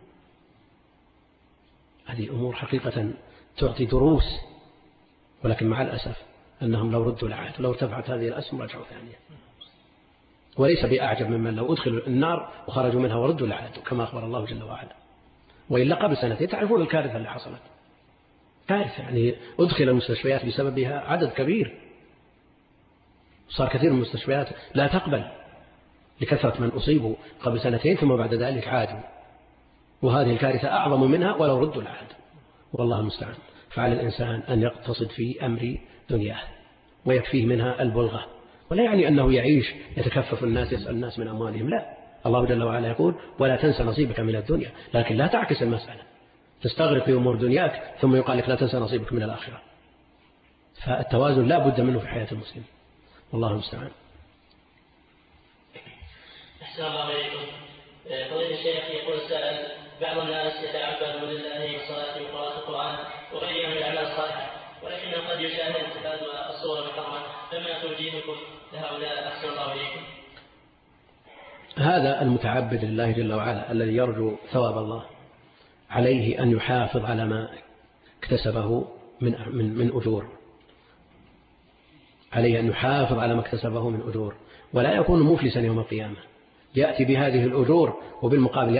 هذه أمور حقيقة تعطي دروس، ولكن مع الأسف أنهم لو ردوا لعاد، ولو ارتفعت هذه الأسهم رجعوا ثانية. وليس بأعجب ممن لو أدخلوا النار وخرجوا منها وردوا لعاد كما أخبر الله جل وعلا. وإلا قبل سنتين تعرفون الكارثة اللي حصلت، كارثة. يعني أدخل المستشفيات بسببها عدد كبير، صار كثير من المستشفيات لا تقبل لكثرة من أصيبوا قبل سنتين ثم بعد ذلك عادوا. وهذه الكارثة أعظم منها ولو ردوا العاد، والله المستعان. فعلى الإنسان أن يقتصد في أمر دنياه ويكفيه منها البلغة، ولا يعني أنه يعيش يتكفف الناس يسأل الناس من أموالهم، لا. الله جل وعلا يقول ولا تنسى نصيبك من الدنيا، لكن لا تعكس المسألة تستغرق في أمور دنياك ثم يقال لك لا تنسى نصيبك من الآخرة. فالتوازن لا بد منه في حياة المسلم، والله المستعان. أحسن الله إليكم. فضيلة الشيخ، يقول السائل: بعض الناس يتعبد لله بالصلاة وقراءة القرآن وغيرها من الأعمال الصالحة، ولكنه قد يشاهد اتخاذ الصور المحرمة، فما توجيهكم لهؤلاء؟ أحسن الله إليكم. هذا المتعبد لله جل وعلا الذي يرجو ثواب الله عليه أن يحافظ على ما اكتسبه من أجور، عليه أن يحافظ على ما اكتسبه من أجور، ولا يكون مفلسا يوم القيامة. يأتي بهذه الأجور وبالمقابل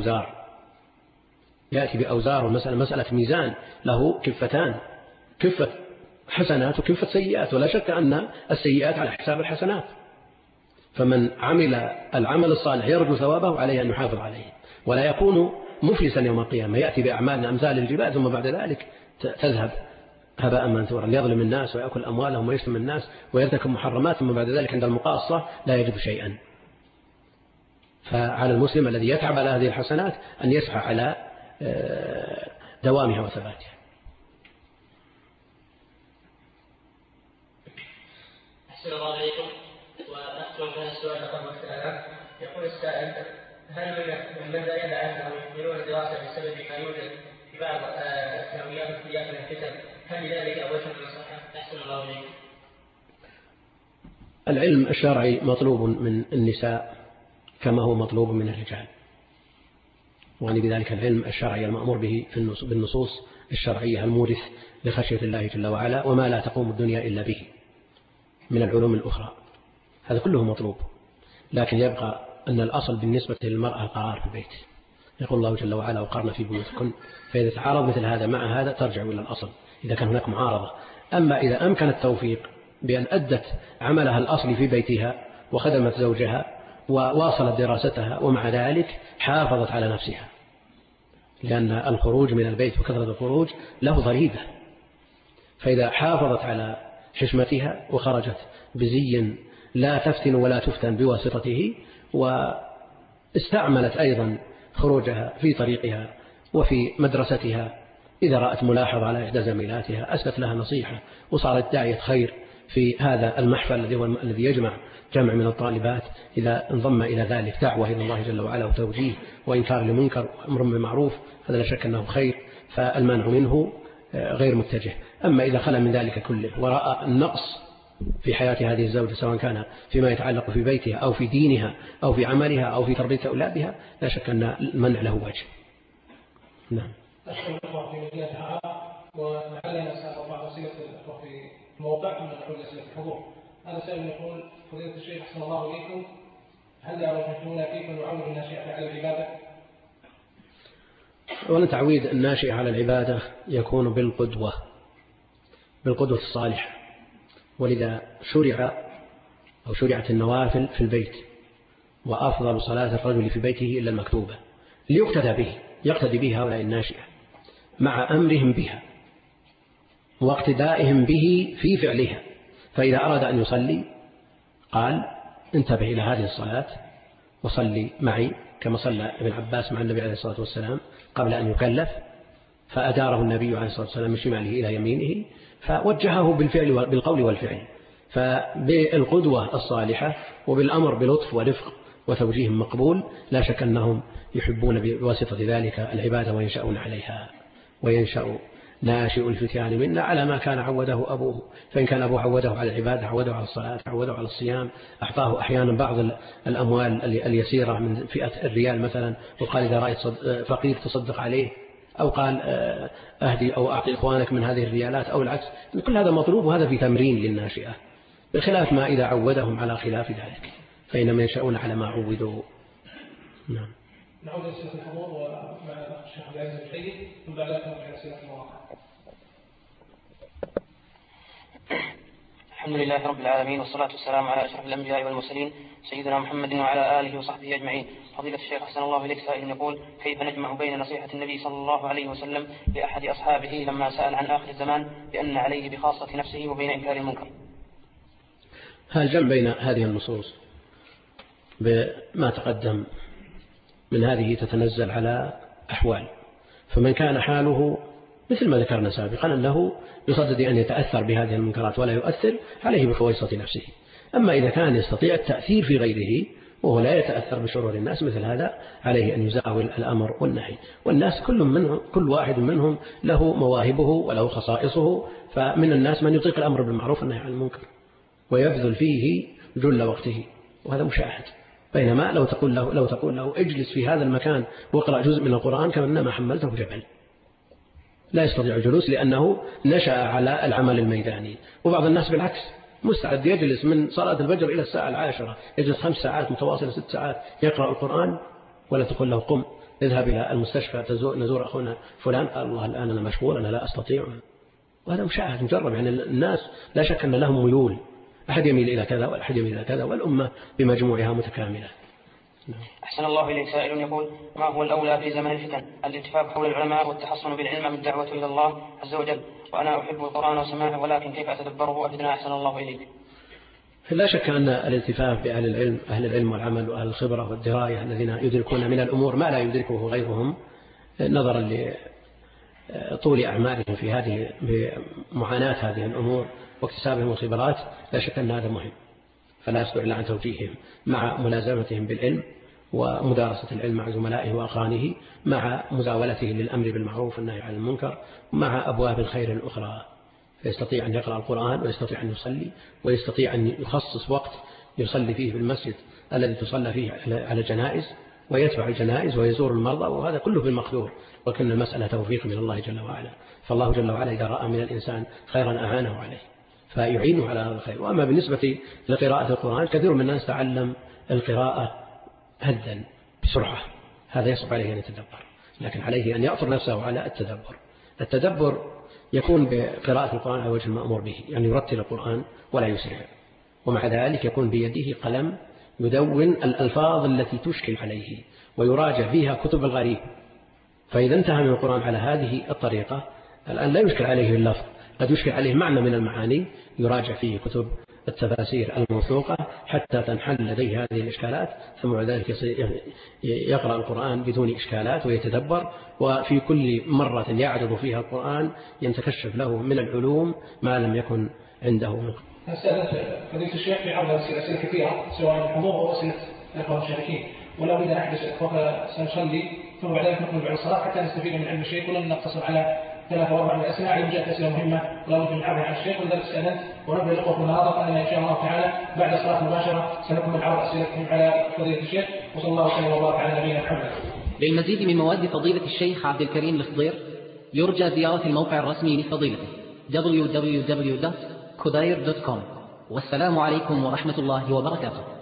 يأتي بأوزار، ومسألة ميزان له كفتان، كفة حسنات وكفة سيئات، ولا شك أن السيئات على حساب الحسنات. فمن عمل العمل الصالح يرجو ثوابه عليه أن يحافظ عليه، ولا يكون مفلسا يوم القيامة يأتي بأعمال أمثال الجبال ثم بعد ذلك تذهب هباء منثورا، يظلم الناس ويأكل أموالهم ويشتم الناس ويرتكب محرمات ثم بعد ذلك عند المقاصة لا يجد شيئا. فعلى المسلم الذي يتعب على هذه الحسنات أن يسعى على دوامها وثباتها. أحسن الله عليكم. وأختم بهذا السؤال قبل السلام. يقول السائل: هل من دليل أنهم يكملون الدراسة بسبب ما يوجد في بعض الثانويات وكليات الكتب، هل لذلك وجه من الصحة؟ أحسن الله عليكم. العلم الشرعي مطلوب من النساء كما هو مطلوب من الرجال، وعني بذلك العلم الشرعي المأمور به بالنصوص الشرعية المورث لخشية الله جل وعلا، وما لا تقوم الدنيا إلا به من العلوم الأخرى، هذا كله مطلوب. لكن يبقى أن الأصل بالنسبة للمرأة القرار في البيت. يقول الله جل وعلا: وقرن في بيوتكن. فإذا تعارض مثل هذا مع هذا ترجع إلى الأصل إذا كان هناك معارضة. أما إذا أمكن التوفيق بأن أدت عملها الأصلي في بيتها وخدمت زوجها وواصلت دراستها ومع ذلك حافظت على نفسها، لأن الخروج من البيت وكثرة الخروج له ضريبة، فإذا حافظت على حشمتها وخرجت بزي لا تفتن ولا تفتن بواسطته، واستعملت أيضا خروجها في طريقها وفي مدرستها، إذا رأت ملاحظة على إحدى زميلاتها أسلت لها نصيحة وصارت داعية خير في هذا المحفل الذي يجمع جمع من الطالبات، إذا انضم إلى ذلك دعوة إلى الله جل وعلا وتوجيه وإنكار لمنكر وأمر بالمعروف، هذا لا شك أنه خير، فالمانع منه غير متجه. أما إذا خلى من ذلك كله ورأى النقص في حياة هذه الزوجة سواء كان فيما يتعلق في بيتها أو في دينها أو في عملها أو في تربية أولادها، لا شك أن المنع له وجه. نعم. أشكر الله في مدينتها، ولعلنا نسأل بعض وسيلة الأخوة في موقع من الحول أسئلة الحضور. هذا سائل يقول: فضيلة الشيخ أحسن الله إليكم، هل يعرفون كيف نعود الناشئة على العبادة؟ وأن تعويد الناشئ على العبادة يكون بالقدوة الصالحة، ولذا شرعت النوافل في البيت، وأفضل صلاة الرجل في بيته إلا المكتوبة، يقتدي به هؤلاء الناشئة مع أمرهم بها واقتدائهم به في فعلها. فإذا أراد أن يصلي قال انتبه إلى هذه الصلاة وصلي معي كما صلى ابن عباس مع النبي عليه الصلاة والسلام قبل أن يكلف، فأداره النبي عليه الصلاة والسلام من شماله إلى يمينه، فوجهه بالقول والفعل. فبالقدوة الصالحة وبالأمر بلطف ورفق وتوجيه مقبول لا شك أنهم يحبون بواسطة ذلك العبادة وينشأون عليها، وينشأ ناشئ الفتيان منا على ما كان عوده أبوه. فإن كان أبوه عوده على العبادة، عوده على الصلاة، عوده على الصيام، أعطاه أحيانا بعض الأموال اليسيرة من فئة الريال مثلا، وقال إذا رأيت فقير تصدق عليه، أو قال أهدي أو أعطي إخوانك من هذه الريالات أو العكس. كل هذا مطلوب، وهذا في تمرين للناشئة، بخلاف ما إذا عودهم على خلاف ذلك فإنما ينشأون على ما عودوا. نعم. نعود إلى سيرة الحضور ومع الشيخ عبد العزيز الحيدي ثم بعد ذلك نرجع إلى سيرة المواقع. الحمد لله رب العالمين، والصلاة والسلام على أشرف الأنبياء والمرسلين سيدنا محمد وعلى آله وصحبه أجمعين. فضيلة الشيخ أحسن الله إليك، سائل يقول: كيف نجمع بين نصيحة النبي صلى الله عليه وسلم لأحد أصحابه لما سأل عن آخر الزمان بأن عليه بخاصة نفسه وبين إنكار المنكر؟ هل جمع بين هذه النصوص بما تقدم من هذه تتنزل على أحوال، فمن كان حاله مثل ما ذكرنا سابقا أنه يصدد أن يتأثر بهذه المنكرات ولا يؤثر، عليه بخويصة نفسه. أما إذا كان يستطيع التأثير في غيره وهو لا يتأثر بشرور الناس، مثل هذا عليه أن يزاول الأمر والنهي. والناس كل واحد منهم له مواهبه وله خصائصه، فمن الناس من يطيق الأمر بالمعروف والنهي عن المنكر ويبذل فيه جل وقته، وهذا مشاهد. بينما لو تقول له اجلس في هذا المكان واقرأ جزء من القرآن كأنما حملته جبل، لا يستطيع الجلوس لأنه نشأ على العمل الميداني. وبعض الناس بالعكس مستعد يجلس من صلاة الفجر إلى الساعة 10، يجلس 5 ساعات متواصلة 6 ساعات يقرأ القرآن، ولا تقول له قم اذهب إلى المستشفى نزور أخونا فلان، قال الله الآن أنا مشغول أنا لا أستطيع. وهذا مشاهد مجرب. يعني الناس لا شك أن لهم ميول، أحد يميل إلى كذا والأحد يميل إلى كذا، والأمة بمجموعها متكاملة. أحسن الله إليك، سائل يقول: ما هو الأولى في زمن الفتن؟ الاتفاق حول العلماء والتحصن بالعلم والدعوة إلى الله عز وجل، وأنا أحب القرآن وسماعه ولكن كيف أتدبره؟ أفدنا أحسن الله إليك. لا شك أن الالتفاف بأهل العلم والعمل وأهل الخبرة والدراية الذين يدركون من الأمور ما لا يدركه غيرهم، نظرا لطول أعمالهم في هذه بمعاناة هذه الأمور واكتسابهم الخبرات، لا شك أن هذا مهم. فلا يصدر إلا عن توجيههم مع ملازمتهم بالعلم ومدارسة العلم مع زملائه وأقرانه، مع مزاولته للأمر بالمعروف والنهي عن المنكر، مع أبواب الخير الأخرى. فيستطيع أن يقرأ القرآن ويستطيع أن يصلي، ويستطيع أن يخصص وقت يصلي فيه في المسجد الذي تصلى فيه على الجنائز، ويتبع الجنائز ويزور المرضى، وهذا كله بالمقدور. وكأن المسألة توفيق من الله جل وعلا، فالله جل وعلا إذا رأى من الإنسان خيرا أعانه عليه فيعينه على هذا الخير. وأما بالنسبة لقراءة القرآن، كثير من الناس تعلم القراءة هدا بسرعة، هذا يصعب عليه أن يتدبر، لكن عليه أن يأطر نفسه على التدبر. التدبر يكون بقراءة القرآن على وجه المأمور به، يعني يرتل القرآن ولا يسرع، ومع ذلك يكون بيده قلم يدون الألفاظ التي تشكل عليه ويراجع فيها كتب الغريب. فإذا انتهى من القرآن على هذه الطريقة، الآن لا يشكل عليه اللفظ، قد يشكل عليه معنى من المعاني، يراجع فيه كتب التفاسير الموثوقة حتى تنحل لديه هذه الإشكالات، ثم بعد ذلك يقرأ القرآن بدون إشكالات ويتدبر، وفي كل مرة يعرض فيها القرآن يتكشف له من العلوم ما لم يكن عنده من قبل. فضيلة الشيخ في عرض أسئلة كثيرة سواء الحضور أو أسئلة الإخوة المشاركين، ولا أريد أن أحدث سنصلي ثم بعد ذلك نقوم بعد الصلاة حتى نستفيد من علم الشيخ، ولن نقتصر على 3 أو 4 من الأسئلة، على جاءت أسئلة مهمة ولا بد من عرضها على الشيخ، ولذلك استأذنت ونبدأ الإخوة في المناظرة أننا إن شاء الله تعالى بعد الصلاة مباشرة سنكمل عرض أسئلتهم على فضيلة الشيخ، وصلى الله وسلم وبارك على نبينا محمد. للمزيد من مواد فضيلة الشيخ عبد الكريم الخضير يرجى زيارة الموقع الرسمي لفضيلته www.khudair.com. والسلام عليكم ورحمة الله وبركاته.